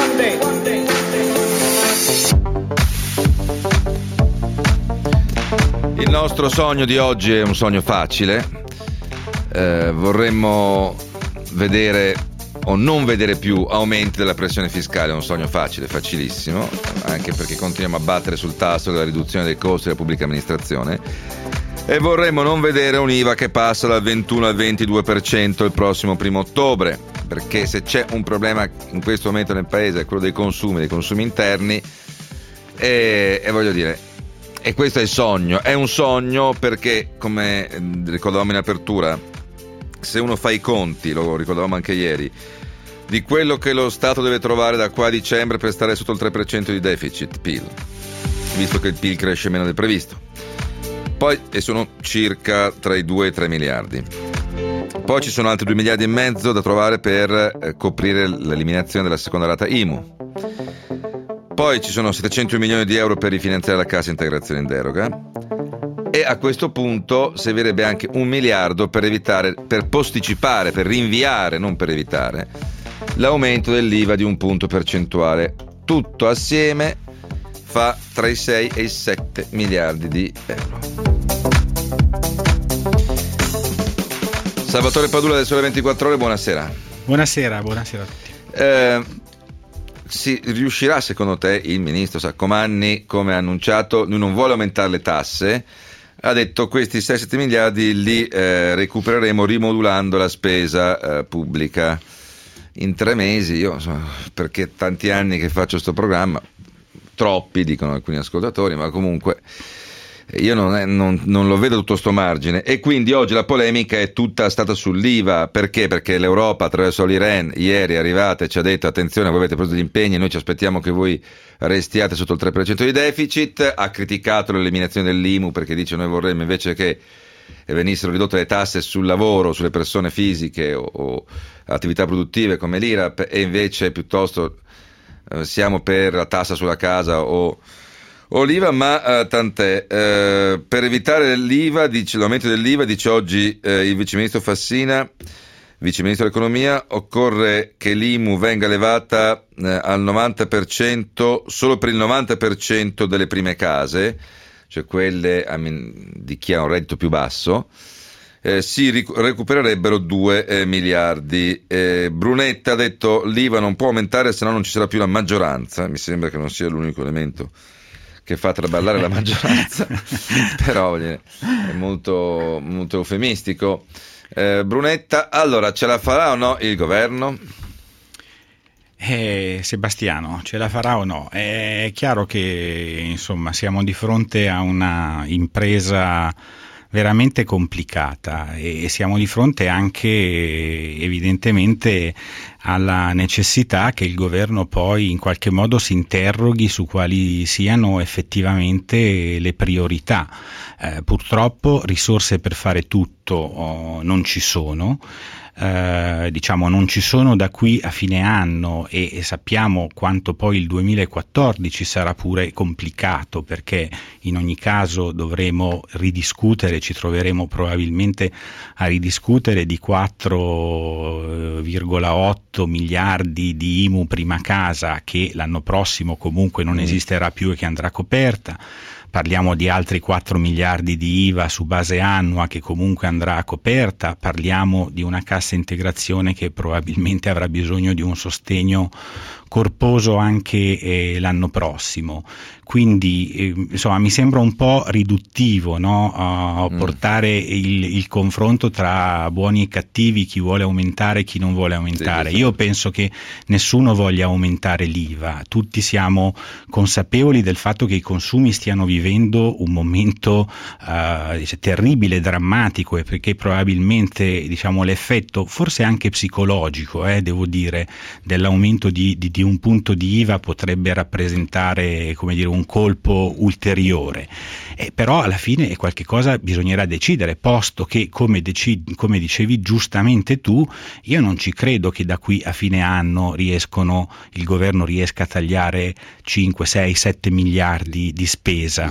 nostro sogno di oggi è un sogno facile. Vorremmo vedere o non vedere più aumenti della pressione fiscale. È un sogno facile, facilissimo, anche perché continuiamo a battere sul tasto della riduzione dei costi della pubblica amministrazione, e vorremmo non vedere un'IVA che passa dal 21 al 22% il prossimo 1 ottobre, perché se c'è un problema in questo momento nel paese è quello dei consumi interni, e voglio dire, e questo è il sogno. È un sogno perché, come ricordavamo in apertura, se uno fa i conti, lo ricordavamo anche ieri, di quello che lo Stato deve trovare da qua a dicembre per stare sotto il 3% di deficit PIL, visto che il PIL cresce meno del previsto, poi sono circa tra i 2 e i 3 miliardi. Poi ci sono altri 2 miliardi e mezzo da trovare per coprire l'eliminazione della seconda rata IMU. Poi ci sono 700 milioni di euro per rifinanziare la cassa integrazione in deroga, e a questo punto servirebbe anche 1 miliardo per posticipare, per rinviare, non per evitare, l'aumento dell'IVA di 1 punto percentuale. Tutto assieme fa tra i 6 e i 7 miliardi di euro. Salvatore Padula del Sole 24 Ore, buonasera. Buonasera a tutti. Si riuscirà secondo te il ministro Saccomanni, come ha annunciato? Lui non vuole aumentare le tasse, ha detto questi 6-7 miliardi li recupereremo rimodulando la spesa pubblica in 3 mesi. Io insomma, perché tanti anni che faccio sto programma, troppi dicono alcuni ascoltatori, ma comunque io non lo vedo tutto sto margine, e quindi oggi la polemica è tutta stata sull'IVA. Perché? Perché l'Europa attraverso l'Iren ieri è arrivata e ci ha detto attenzione, voi avete preso degli impegni, noi ci aspettiamo che voi restiate sotto il 3% di deficit. Ha criticato l'eliminazione dell'IMU perché dice noi vorremmo invece che venissero ridotte le tasse sul lavoro, sulle persone fisiche o attività produttive come l'IRAP, e invece piuttosto siamo per la tassa sulla casa o l'IVA, ma tant'è. Per evitare l'aumento dell'IVA, dice oggi il viceministro Fassina, viceministro dell'economia, occorre che l'IMU venga elevata al 90%, solo per il 90% delle prime case, cioè quelle di chi ha un reddito più basso. Si recupererebbero 2 miliardi. Brunetta ha detto l'IVA non può aumentare, se no non ci sarà più la maggioranza. Mi sembra che non sia l'unico elemento che fa traballare la maggioranza, però è molto, molto eufemistico. Brunetta, allora ce la farà o no il governo? Sebastiano, ce la farà o no? È chiaro che insomma siamo di fronte a una impresa veramente complicata, e siamo di fronte anche evidentemente alla necessità che il governo poi in qualche modo si interroghi su quali siano effettivamente le priorità. Purtroppo risorse per fare tutto non ci sono. Non ci sono da qui a fine anno, e sappiamo quanto poi il 2014 sarà pure complicato, perché in ogni caso dovremo ridiscutere, ci troveremo probabilmente a ridiscutere di 4,8 miliardi di IMU prima casa, che l'anno prossimo comunque non esisterà più e che andrà coperta. Parliamo di altri 4 miliardi di IVA su base annua che comunque andrà coperta, parliamo di una cassa integrazione che probabilmente avrà bisogno di un sostegno corposo anche l'anno prossimo. Quindi insomma mi sembra un po' riduttivo, no? Portare il confronto tra buoni e cattivi, chi vuole aumentare e chi non vuole aumentare. Io penso che nessuno voglia aumentare l'IVA, tutti siamo consapevoli del fatto che i consumi stiano vivendo un momento terribile, drammatico, e perché probabilmente l'effetto forse anche psicologico, devo dire, dell'aumento di un punto di IVA potrebbe rappresentare, come dire, un colpo ulteriore. Però alla fine è qualche cosa bisognerà decidere, posto che come dicevi giustamente tu, io non ci credo che da qui a fine anno il governo riesca a tagliare 5, 6, 7 miliardi di spesa.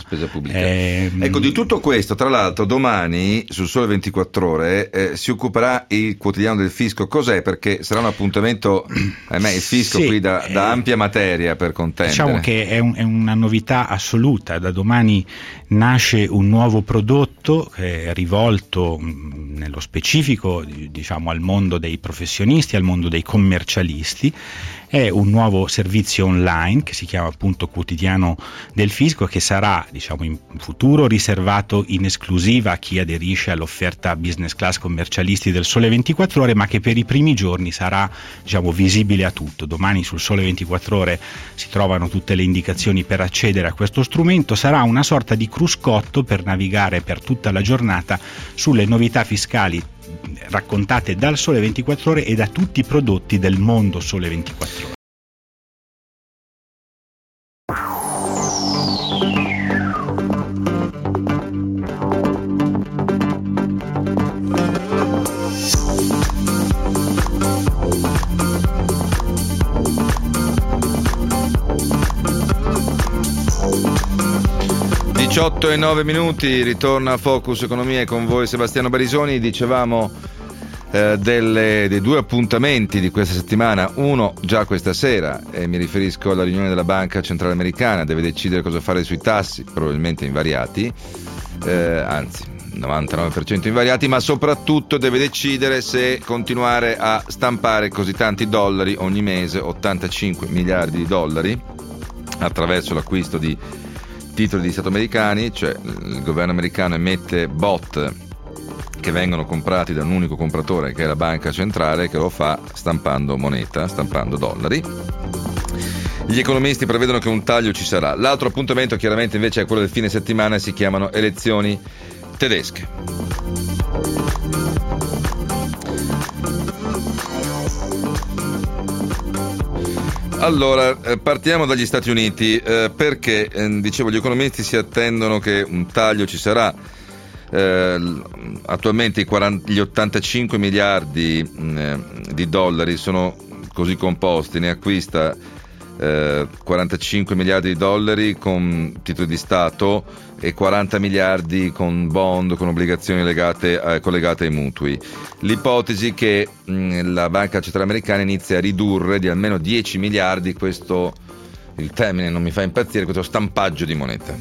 spesa pubblica. Ecco, di tutto questo, tra l'altro, domani sul Sole 24 Ore si occuperà il quotidiano del fisco. Cos'è? Perché sarà un appuntamento, il fisco qui da ampia materia per contendere. Diciamo che è una novità assoluta. Da domani nasce un nuovo prodotto rivolto nello specifico, diciamo, al mondo dei professionisti, al mondo dei commercialisti. È un nuovo servizio online che si chiama appunto Quotidiano del Fisco, che sarà, diciamo, in futuro riservato in esclusiva a chi aderisce all'offerta business class commercialisti del Sole 24 Ore, ma che per i primi giorni sarà, diciamo, visibile a tutto. Domani sul Sole 24 Ore si trovano tutte le indicazioni per accedere a questo strumento. Sarà una sorta di cruscotto per navigare per tutta la giornata sulle novità fiscali raccontate dal Sole 24 Ore e da tutti i prodotti del mondo Sole 24 Ore. e 8:09, ritorna Focus Economia e con voi Sebastiano Barisoni. Dicevamo dei due appuntamenti di questa settimana, uno già questa sera, e mi riferisco alla riunione della Banca Centrale Americana. Deve decidere cosa fare sui tassi, probabilmente invariati, anzi 99% invariati, ma soprattutto deve decidere se continuare a stampare così tanti dollari ogni mese, 85 miliardi di dollari, attraverso l'acquisto di titoli di Stato americani, cioè il governo americano emette bot che vengono comprati da un unico compratore, che è la banca centrale, che lo fa stampando moneta, stampando dollari. Gli economisti prevedono che un taglio ci sarà. L'altro appuntamento chiaramente invece è quello del fine settimana, si chiamano elezioni tedesche. Allora, partiamo dagli Stati Uniti, perché dicevo, gli economisti si attendono che un taglio ci sarà. Attualmente gli 85 miliardi di dollari sono così composti: ne acquista 45 miliardi di dollari con titoli di Stato e 40 miliardi con bond, con obbligazioni collegate ai mutui. L'ipotesi che la Banca Centrale Americana inizia a ridurre di almeno 10 miliardi questo, il termine non mi fa impazzire, questo stampaggio di moneta.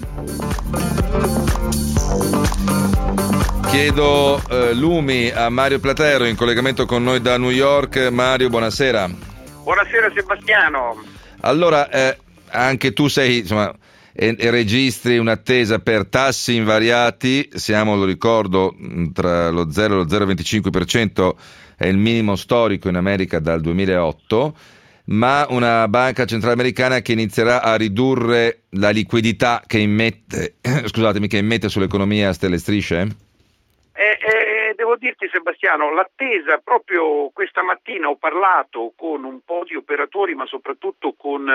Chiedo lumi a Mario Platero, in collegamento con noi da New York. Mario, buonasera. Buonasera Sebastiano. Allora, anche tu sei, insomma, e registri un'attesa per tassi invariati. Siamo, lo ricordo, tra lo 0 e lo 0,25%, è il minimo storico in America dal 2008, ma una banca centrale americana che inizierà a ridurre la liquidità che immette, che immette sull'economia a stelle e strisce? Devo dirti Sebastiano, l'attesa, proprio questa mattina ho parlato con un po' di operatori, ma soprattutto con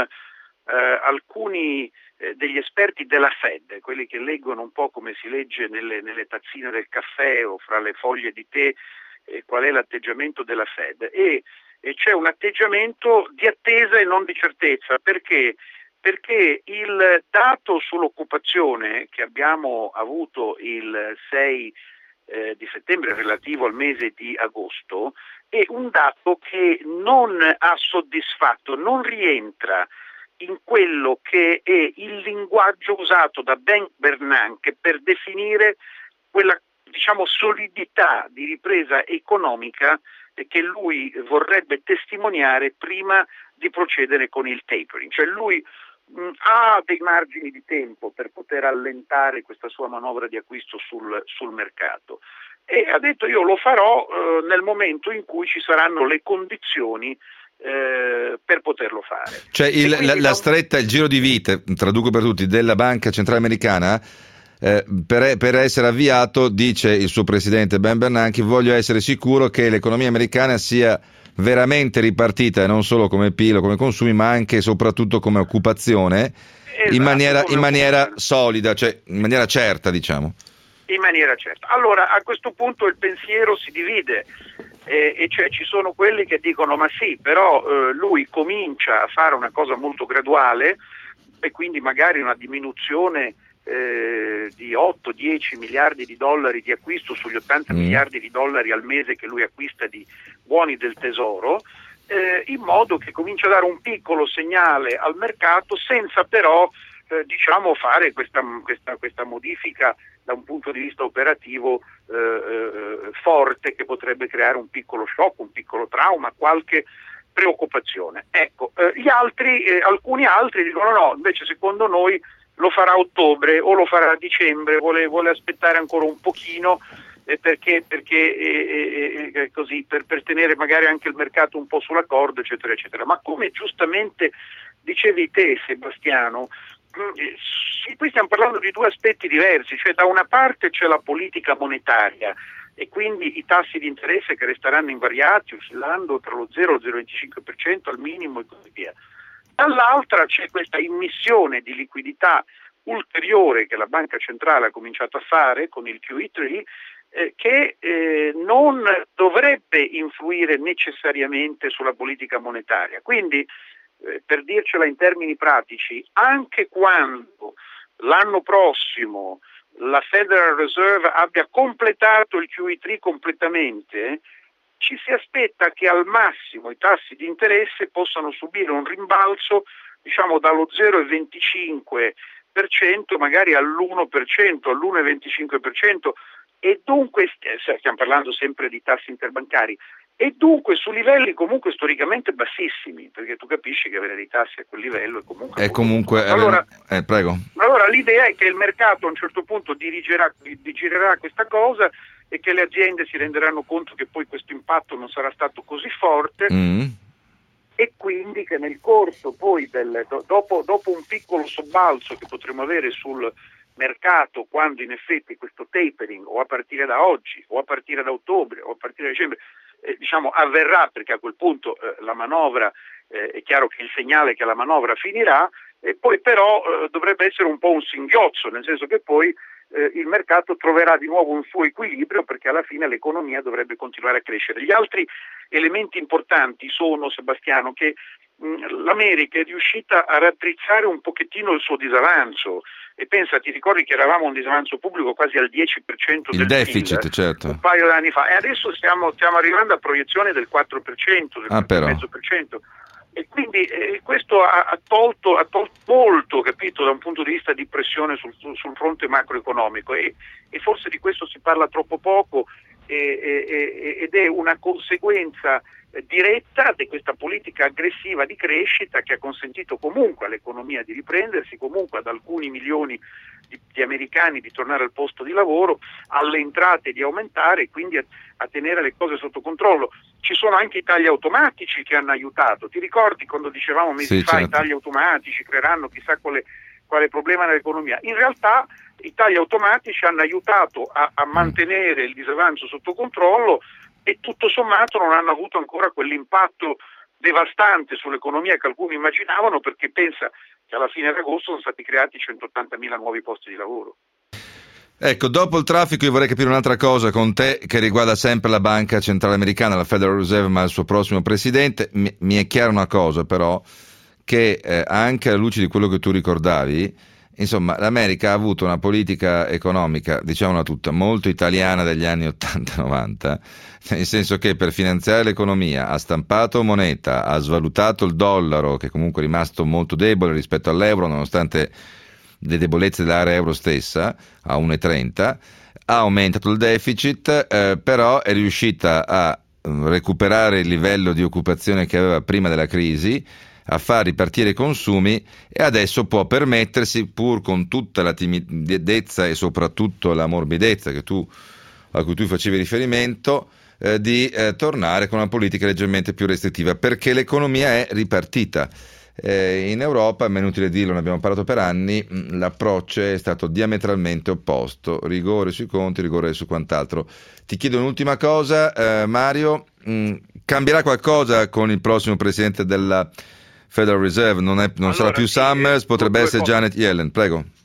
alcuni degli esperti della Fed, quelli che leggono un po' come si legge nelle tazzine del caffè o fra le foglie di tè, qual è l'atteggiamento della Fed, e c'è un atteggiamento di attesa e non di certezza. Perché il dato sull'occupazione che abbiamo avuto il 6 di settembre, relativo al mese di agosto, è un dato che non ha soddisfatto, non rientra in quello che è il linguaggio usato da Ben Bernanke per definire quella, diciamo, solidità di ripresa economica che lui vorrebbe testimoniare prima di procedere con il tapering. Cioè lui ha dei margini di tempo per poter allentare questa sua manovra di acquisto sul mercato, e ha detto: io lo farò nel momento in cui ci saranno le condizioni per poterlo fare. Cioè la stretta, il giro di vite, traduco per tutti, della Banca Centrale Americana per essere avviato, dice il suo presidente Ben Bernanke: voglio essere sicuro che l'economia americana sia veramente ripartita, e non solo come PIL o come consumi, ma anche e soprattutto come occupazione, esatto, in maniera solida, cioè in maniera certa, diciamo. In maniera certa. Allora, a questo punto il pensiero si divide, e cioè ci sono quelli che dicono: ma sì, però lui comincia a fare una cosa molto graduale, e quindi magari una diminuzione di 8-10 miliardi di dollari di acquisto sugli 80 miliardi di dollari al mese che lui acquista di buoni del tesoro, in modo che comincia a dare un piccolo segnale al mercato senza però fare questa modifica da un punto di vista operativo forte, che potrebbe creare un piccolo shock, un piccolo trauma, qualche preoccupazione. Ecco, alcuni altri dicono no, invece secondo noi lo farà a ottobre o lo farà a dicembre, vuole aspettare ancora un pochino, perché così per tenere magari anche il mercato un po' sulla corda, eccetera eccetera. Ma come giustamente dicevi te, Sebastiano, qui stiamo parlando di due aspetti diversi, cioè da una parte c'è la politica monetaria e quindi i tassi di interesse che resteranno invariati, oscillando tra lo 0 e lo 0,25% al minimo e così via. Dall'altra c'è questa immissione di liquidità ulteriore che la Banca Centrale ha cominciato a fare con il QE3, che non dovrebbe influire necessariamente sulla politica monetaria. Quindi, per dircela in termini pratici, anche quando l'anno prossimo la Federal Reserve abbia completato il QE3 completamente, ci si aspetta che al massimo i tassi di interesse possano subire un rimbalzo, dallo 0,25% magari all'1%, all'1,25%, e dunque stiamo parlando sempre di tassi interbancari, e dunque su livelli comunque storicamente bassissimi, perché tu capisci che avere dei tassi a quel livello è comunque prego. Allora l'idea è che il mercato a un certo punto digirerà questa cosa e che le aziende si renderanno conto che poi questo impatto non sarà stato così forte, e quindi che nel corso poi dopo un piccolo sobbalzo che potremo avere sul mercato, quando in effetti questo tapering, o a partire da oggi o a partire da ottobre o a partire da dicembre, avverrà, perché a quel punto la manovra, è chiaro che il segnale che la manovra finirà, e poi però dovrebbe essere un po' un singhiozzo, nel senso che poi il mercato troverà di nuovo un suo equilibrio, perché alla fine l'economia dovrebbe continuare a crescere. Gli altri elementi importanti sono, Sebastiano, che l'America è riuscita a raddrizzare un pochettino il suo disavanzo, e pensa, ti ricordi che eravamo un disavanzo pubblico quasi al 10% del deficit, PIL, certo, un paio di anni fa, e adesso stiamo arrivando a proiezioni del 4%, del 4,5%. E quindi questo ha tolto molto, capito, da un punto di vista di pressione sul fronte macroeconomico, e forse di questo si parla troppo poco, ed è una conseguenza diretta di questa politica aggressiva di crescita che ha consentito comunque all'economia di riprendersi, comunque ad alcuni milioni di americani di tornare al posto di lavoro, alle entrate di aumentare, e quindi a tenere le cose sotto controllo. Ci sono anche i tagli automatici che hanno aiutato. Ti ricordi quando dicevamo mesi fa, certo, i tagli automatici creeranno chissà quale problema nell'economia? In realtà i tagli automatici hanno aiutato a mantenere il disavanzo sotto controllo, e tutto sommato non hanno avuto ancora quell'impatto devastante sull'economia che alcuni immaginavano, perché pensa che alla fine d'agosto sono stati creati 180.000 nuovi posti di lavoro. Ecco, dopo il traffico io vorrei capire un'altra cosa con te, che riguarda sempre la Banca Centrale Americana, la Federal Reserve, ma il suo prossimo presidente. Mi è chiara una cosa però, che anche alla luce di quello che tu ricordavi, insomma, l'America ha avuto una politica economica, diciamola tutta, molto italiana degli anni 80-90, nel senso che per finanziare l'economia ha stampato moneta, ha svalutato il dollaro, che comunque è rimasto molto debole rispetto all'euro, nonostante le debolezze dell'area euro stessa, a 1,30, ha aumentato il deficit, però è riuscita a recuperare il livello di occupazione che aveva prima della crisi, a far ripartire i consumi, e adesso può permettersi, pur con tutta la timidezza e soprattutto la morbidezza a cui tu facevi riferimento, di tornare con una politica leggermente più restrittiva, perché l'economia è ripartita. In Europa, è inutile dirlo, ne abbiamo parlato per anni, l'approccio è stato diametralmente opposto, rigore sui conti, rigore su quant'altro. Ti chiedo un'ultima cosa, Mario, cambierà qualcosa con il prossimo presidente della Federal Reserve? Non sarà più Summers, potrebbe essere Janet Yellen, prego.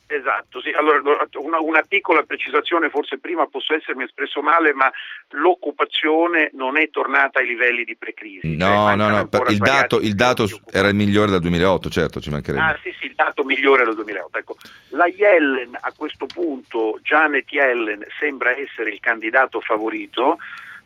Esatto, sì. Allora una piccola precisazione, forse prima posso essermi espresso male, ma l'occupazione non è tornata ai livelli di pre-crisi. No, il dato era il migliore dal 2008, certo, ci mancherebbe. Ah sì, il dato migliore del 2008. Ecco, la Yellen a questo punto, Janet Yellen, sembra essere il candidato favorito,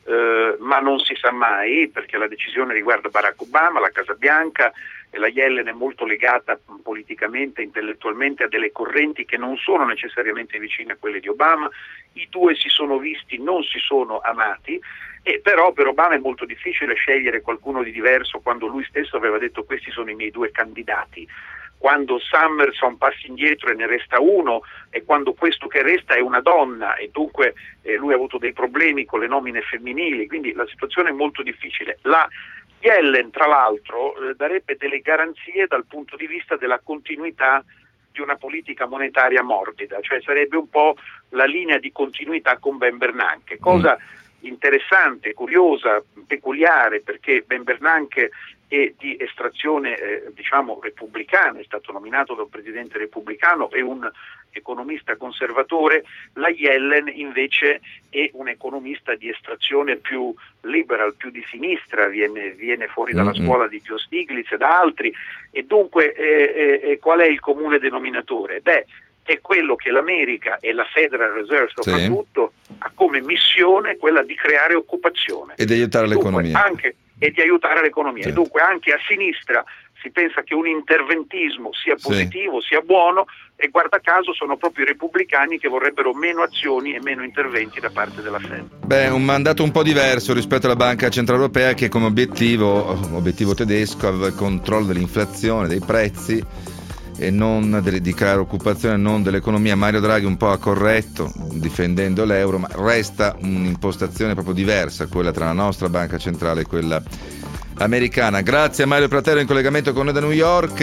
ma non si sa mai, perché la decisione riguarda Barack Obama, la Casa Bianca, e la Yellen è molto legata politicamente, intellettualmente a delle correnti che non sono necessariamente vicine a quelle di Obama. I due si sono visti, non si sono amati, e però per Obama è molto difficile scegliere qualcuno di diverso quando lui stesso aveva detto questi sono i miei due candidati. Quando Summers fa un passo indietro e ne resta uno, e quando questo che resta è una donna, e dunque lui ha avuto dei problemi con le nomine femminili, quindi la situazione è molto difficile. La Yellen, tra l'altro, darebbe delle garanzie dal punto di vista della continuità di una politica monetaria morbida, cioè sarebbe un po' la linea di continuità con Ben Bernanke, cosa interessante, curiosa, peculiare, perché Ben Bernanke è di estrazione repubblicana, è stato nominato da un presidente repubblicano, è un economista conservatore. La Yellen invece è un economista di estrazione più liberal, più di sinistra, viene fuori dalla scuola di Joe Stiglitz e da altri, e dunque qual è il comune denominatore? È quello che l'America e la Federal Reserve soprattutto ha come missione quella di creare occupazione e di aiutare l'economia. E di aiutare l'economia. E dunque anche a sinistra si pensa che un interventismo sia positivo, sia buono, e guarda caso sono proprio i repubblicani che vorrebbero meno azioni e meno interventi da parte della Fed. Un mandato un po' diverso rispetto alla Banca Centrale Europea, che come obiettivo tedesco aveva il controllo dell'inflazione, dei prezzi e non di creare occupazione, non dell'economia. Mario Draghi un po' ha corretto difendendo l'euro, ma resta un'impostazione proprio diversa quella tra la nostra banca centrale e quella americana. Grazie a Mario Pratero in collegamento con noi da New York.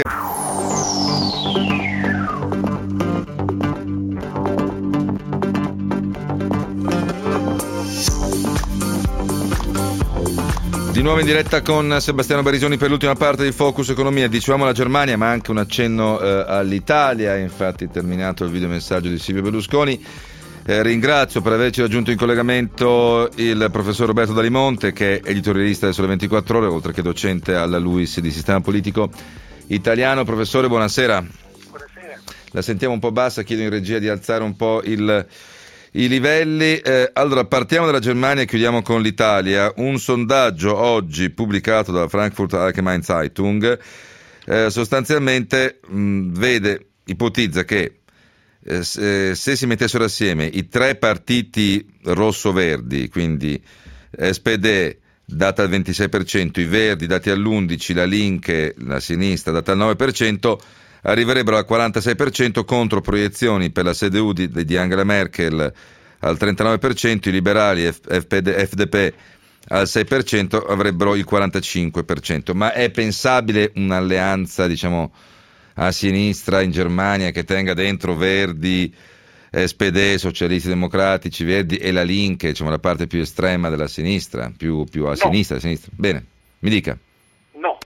Di nuovo in diretta con Sebastiano Barisoni per l'ultima parte di Focus Economia. Dicevamo la Germania, ma anche un accenno all'Italia. Infatti terminato il videomessaggio di Silvio Berlusconi. Ringrazio per averci raggiunto in collegamento il professor Roberto Dalimonte, che è editorialista del Sole 24 Ore, oltre che docente alla LUISS di Sistema Politico Italiano. Professore, buonasera. Buonasera. La sentiamo un po' bassa, chiedo in regia di alzare un po' i livelli. Allora, partiamo dalla Germania e chiudiamo con l'Italia. Un sondaggio oggi pubblicato dalla Frankfurt Allgemeine Zeitung sostanzialmente ipotizza che se si mettessero assieme i tre partiti rosso-verdi, quindi SPD data al 26%, i Verdi dati all'11%, la Linke, la sinistra, data al 9%, arriverebbero al 46% contro proiezioni per la CDU di Angela Merkel al 39%, i liberali FDP al 6% avrebbero il 45%. Ma è pensabile un'alleanza, a sinistra in Germania che tenga dentro Verdi, SPD, Socialisti Democratici, Verdi e la Linke, la parte più estrema della sinistra, più a sinistra? Bene, mi dica. No,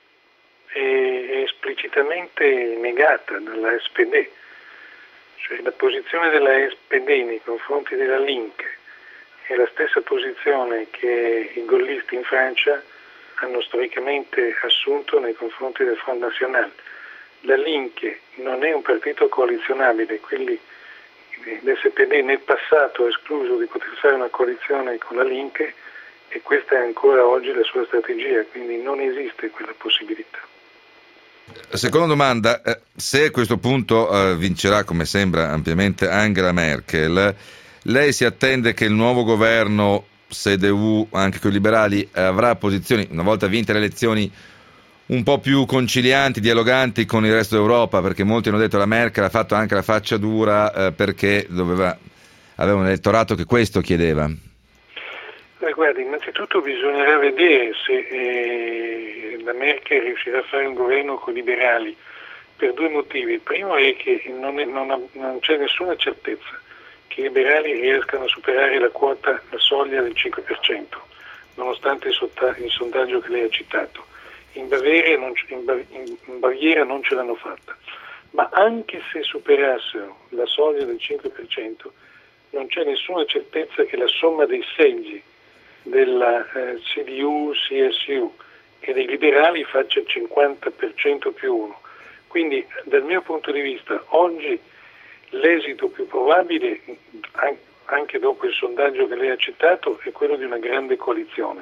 è esplicitamente negata dalla SPD, cioè la posizione della SPD nei confronti della Linke è la stessa posizione che i gollisti in Francia hanno storicamente assunto nei confronti del Front National. La Linke non è un partito coalizionabile, quindi l'SPD nel passato ha escluso di poter fare una coalizione con la Linke e questa è ancora oggi la sua strategia, quindi non esiste quella possibilità. Seconda domanda, se a questo punto vincerà, come sembra ampiamente, Angela Merkel, lei si attende che il nuovo governo CDU, anche con i liberali, avrà posizioni, una volta vinte le elezioni, un po' più concilianti, dialoganti con il resto d'Europa, perché molti hanno detto che la Merkel ha fatto anche la faccia dura perché aveva un elettorato che questo chiedeva? Guardi, innanzitutto bisognerà vedere se la Merkel riuscirà a fare un governo con i liberali per due motivi. Il primo è che non c'è nessuna certezza che i liberali riescano a superare la soglia del 5%, nonostante il sondaggio che lei ha citato. In Baviera non ce l'hanno fatta. ma anche se superassero la soglia del 5%, non c'è nessuna certezza che la somma dei seggi della CDU, CSU e dei liberali faccia il 50% più 1. Quindi dal mio punto di vista oggi l'esito più probabile, anche dopo il sondaggio che lei ha citato, è quello di una grande coalizione.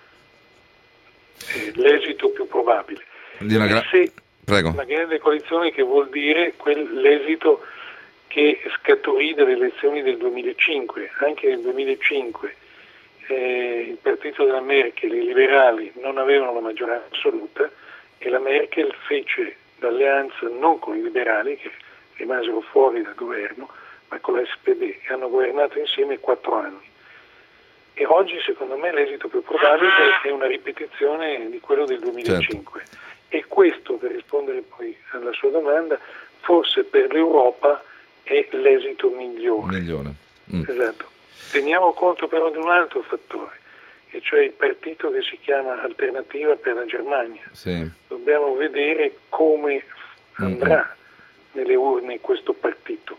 L'esito più probabile. Prego. Una grande coalizione che vuol dire l'esito che scaturì dalle elezioni del 2005. Anche nel 2005 il partito della Merkel, i liberali, non avevano la maggioranza assoluta e la Merkel fece l'alleanza non con i liberali, che rimasero fuori dal governo, ma con la SPD, e hanno governato insieme 4 anni. E oggi secondo me l'esito più probabile è una ripetizione di quello del 2005. Certo. E questo, per rispondere poi alla sua domanda, forse per l'Europa è l'esito migliore. Esatto. Teniamo conto però di un altro fattore, e cioè il partito che si chiama Alternativa per la Germania. Sì. Dobbiamo vedere come andrà nelle urne questo partito.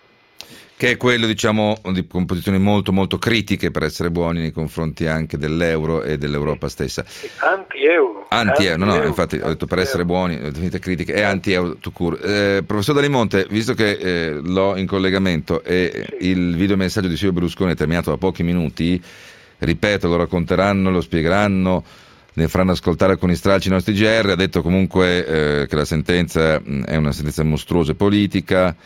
Che è quello, diciamo, di composizioni molto molto critiche, per essere buoni, nei confronti anche dell'euro e dell'Europa stessa. Anti-euro. Infatti ho detto per essere buoni, definite critiche, è anti-euro tout court. Professor Dalimonte, visto che l'ho in collegamento e il videomessaggio di Silvio Berlusconi è terminato da pochi minuti, ripeto, lo racconteranno, lo spiegheranno, ne faranno ascoltare alcuni stralci i nostri GR, ha detto comunque che la sentenza è una sentenza mostruosa e politica,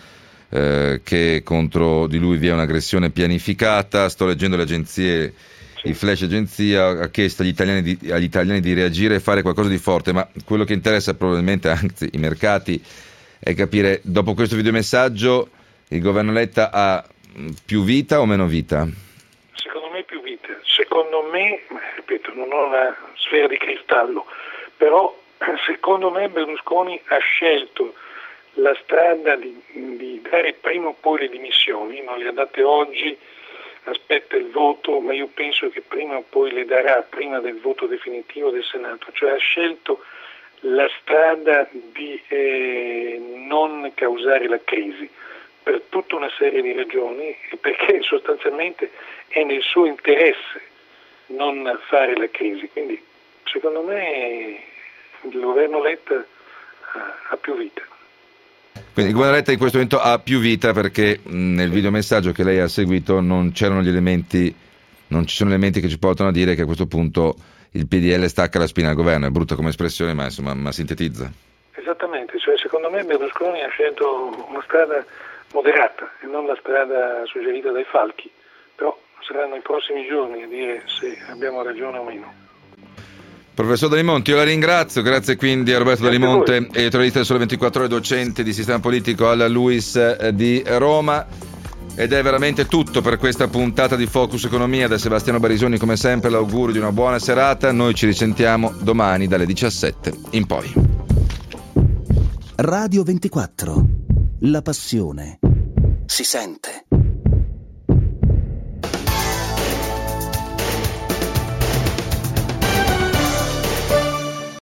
che contro di lui vi è un'aggressione pianificata. Sto leggendo le agenzie, il flash agenzia ha chiesto agli italiani di reagire e fare qualcosa di forte, ma quello che interessa probabilmente anche i mercati è capire, dopo questo videomessaggio, il governo Letta ha più vita o meno vita? Secondo me più vita. Secondo me, ripeto, non ho la sfera di cristallo, però secondo me Berlusconi ha scelto la strada di dare prima o poi le dimissioni, non le ha date oggi, aspetta il voto, ma io penso che prima o poi le darà, prima del voto definitivo del Senato, cioè ha scelto la strada di non causare la crisi per tutta una serie di ragioni, e perché sostanzialmente è nel suo interesse non fare la crisi. Quindi secondo me il governo Letta ha più vita. Quindi il governo Letta in questo momento ha più vita perché nel videomessaggio che lei ha seguito non ci sono elementi che ci portano a dire che a questo punto il PDL stacca la spina al governo. È brutta come espressione, ma insomma ma sintetizza. Esattamente, cioè secondo me Berlusconi ha scelto una strada moderata e non la strada suggerita dai falchi, però saranno i prossimi giorni a dire se abbiamo ragione o meno. Professor Dalimonte, io la ringrazio, grazie quindi a Roberto Dalimonte, editorialista del Sole 24 Ore, docente di sistema politico alla LUISS di Roma. Ed è veramente tutto per questa puntata di Focus Economia. Da Sebastiano Barisoni, come sempre, l'augurio di una buona serata. Noi ci risentiamo domani dalle 17 in poi. Radio 24, la passione si sente.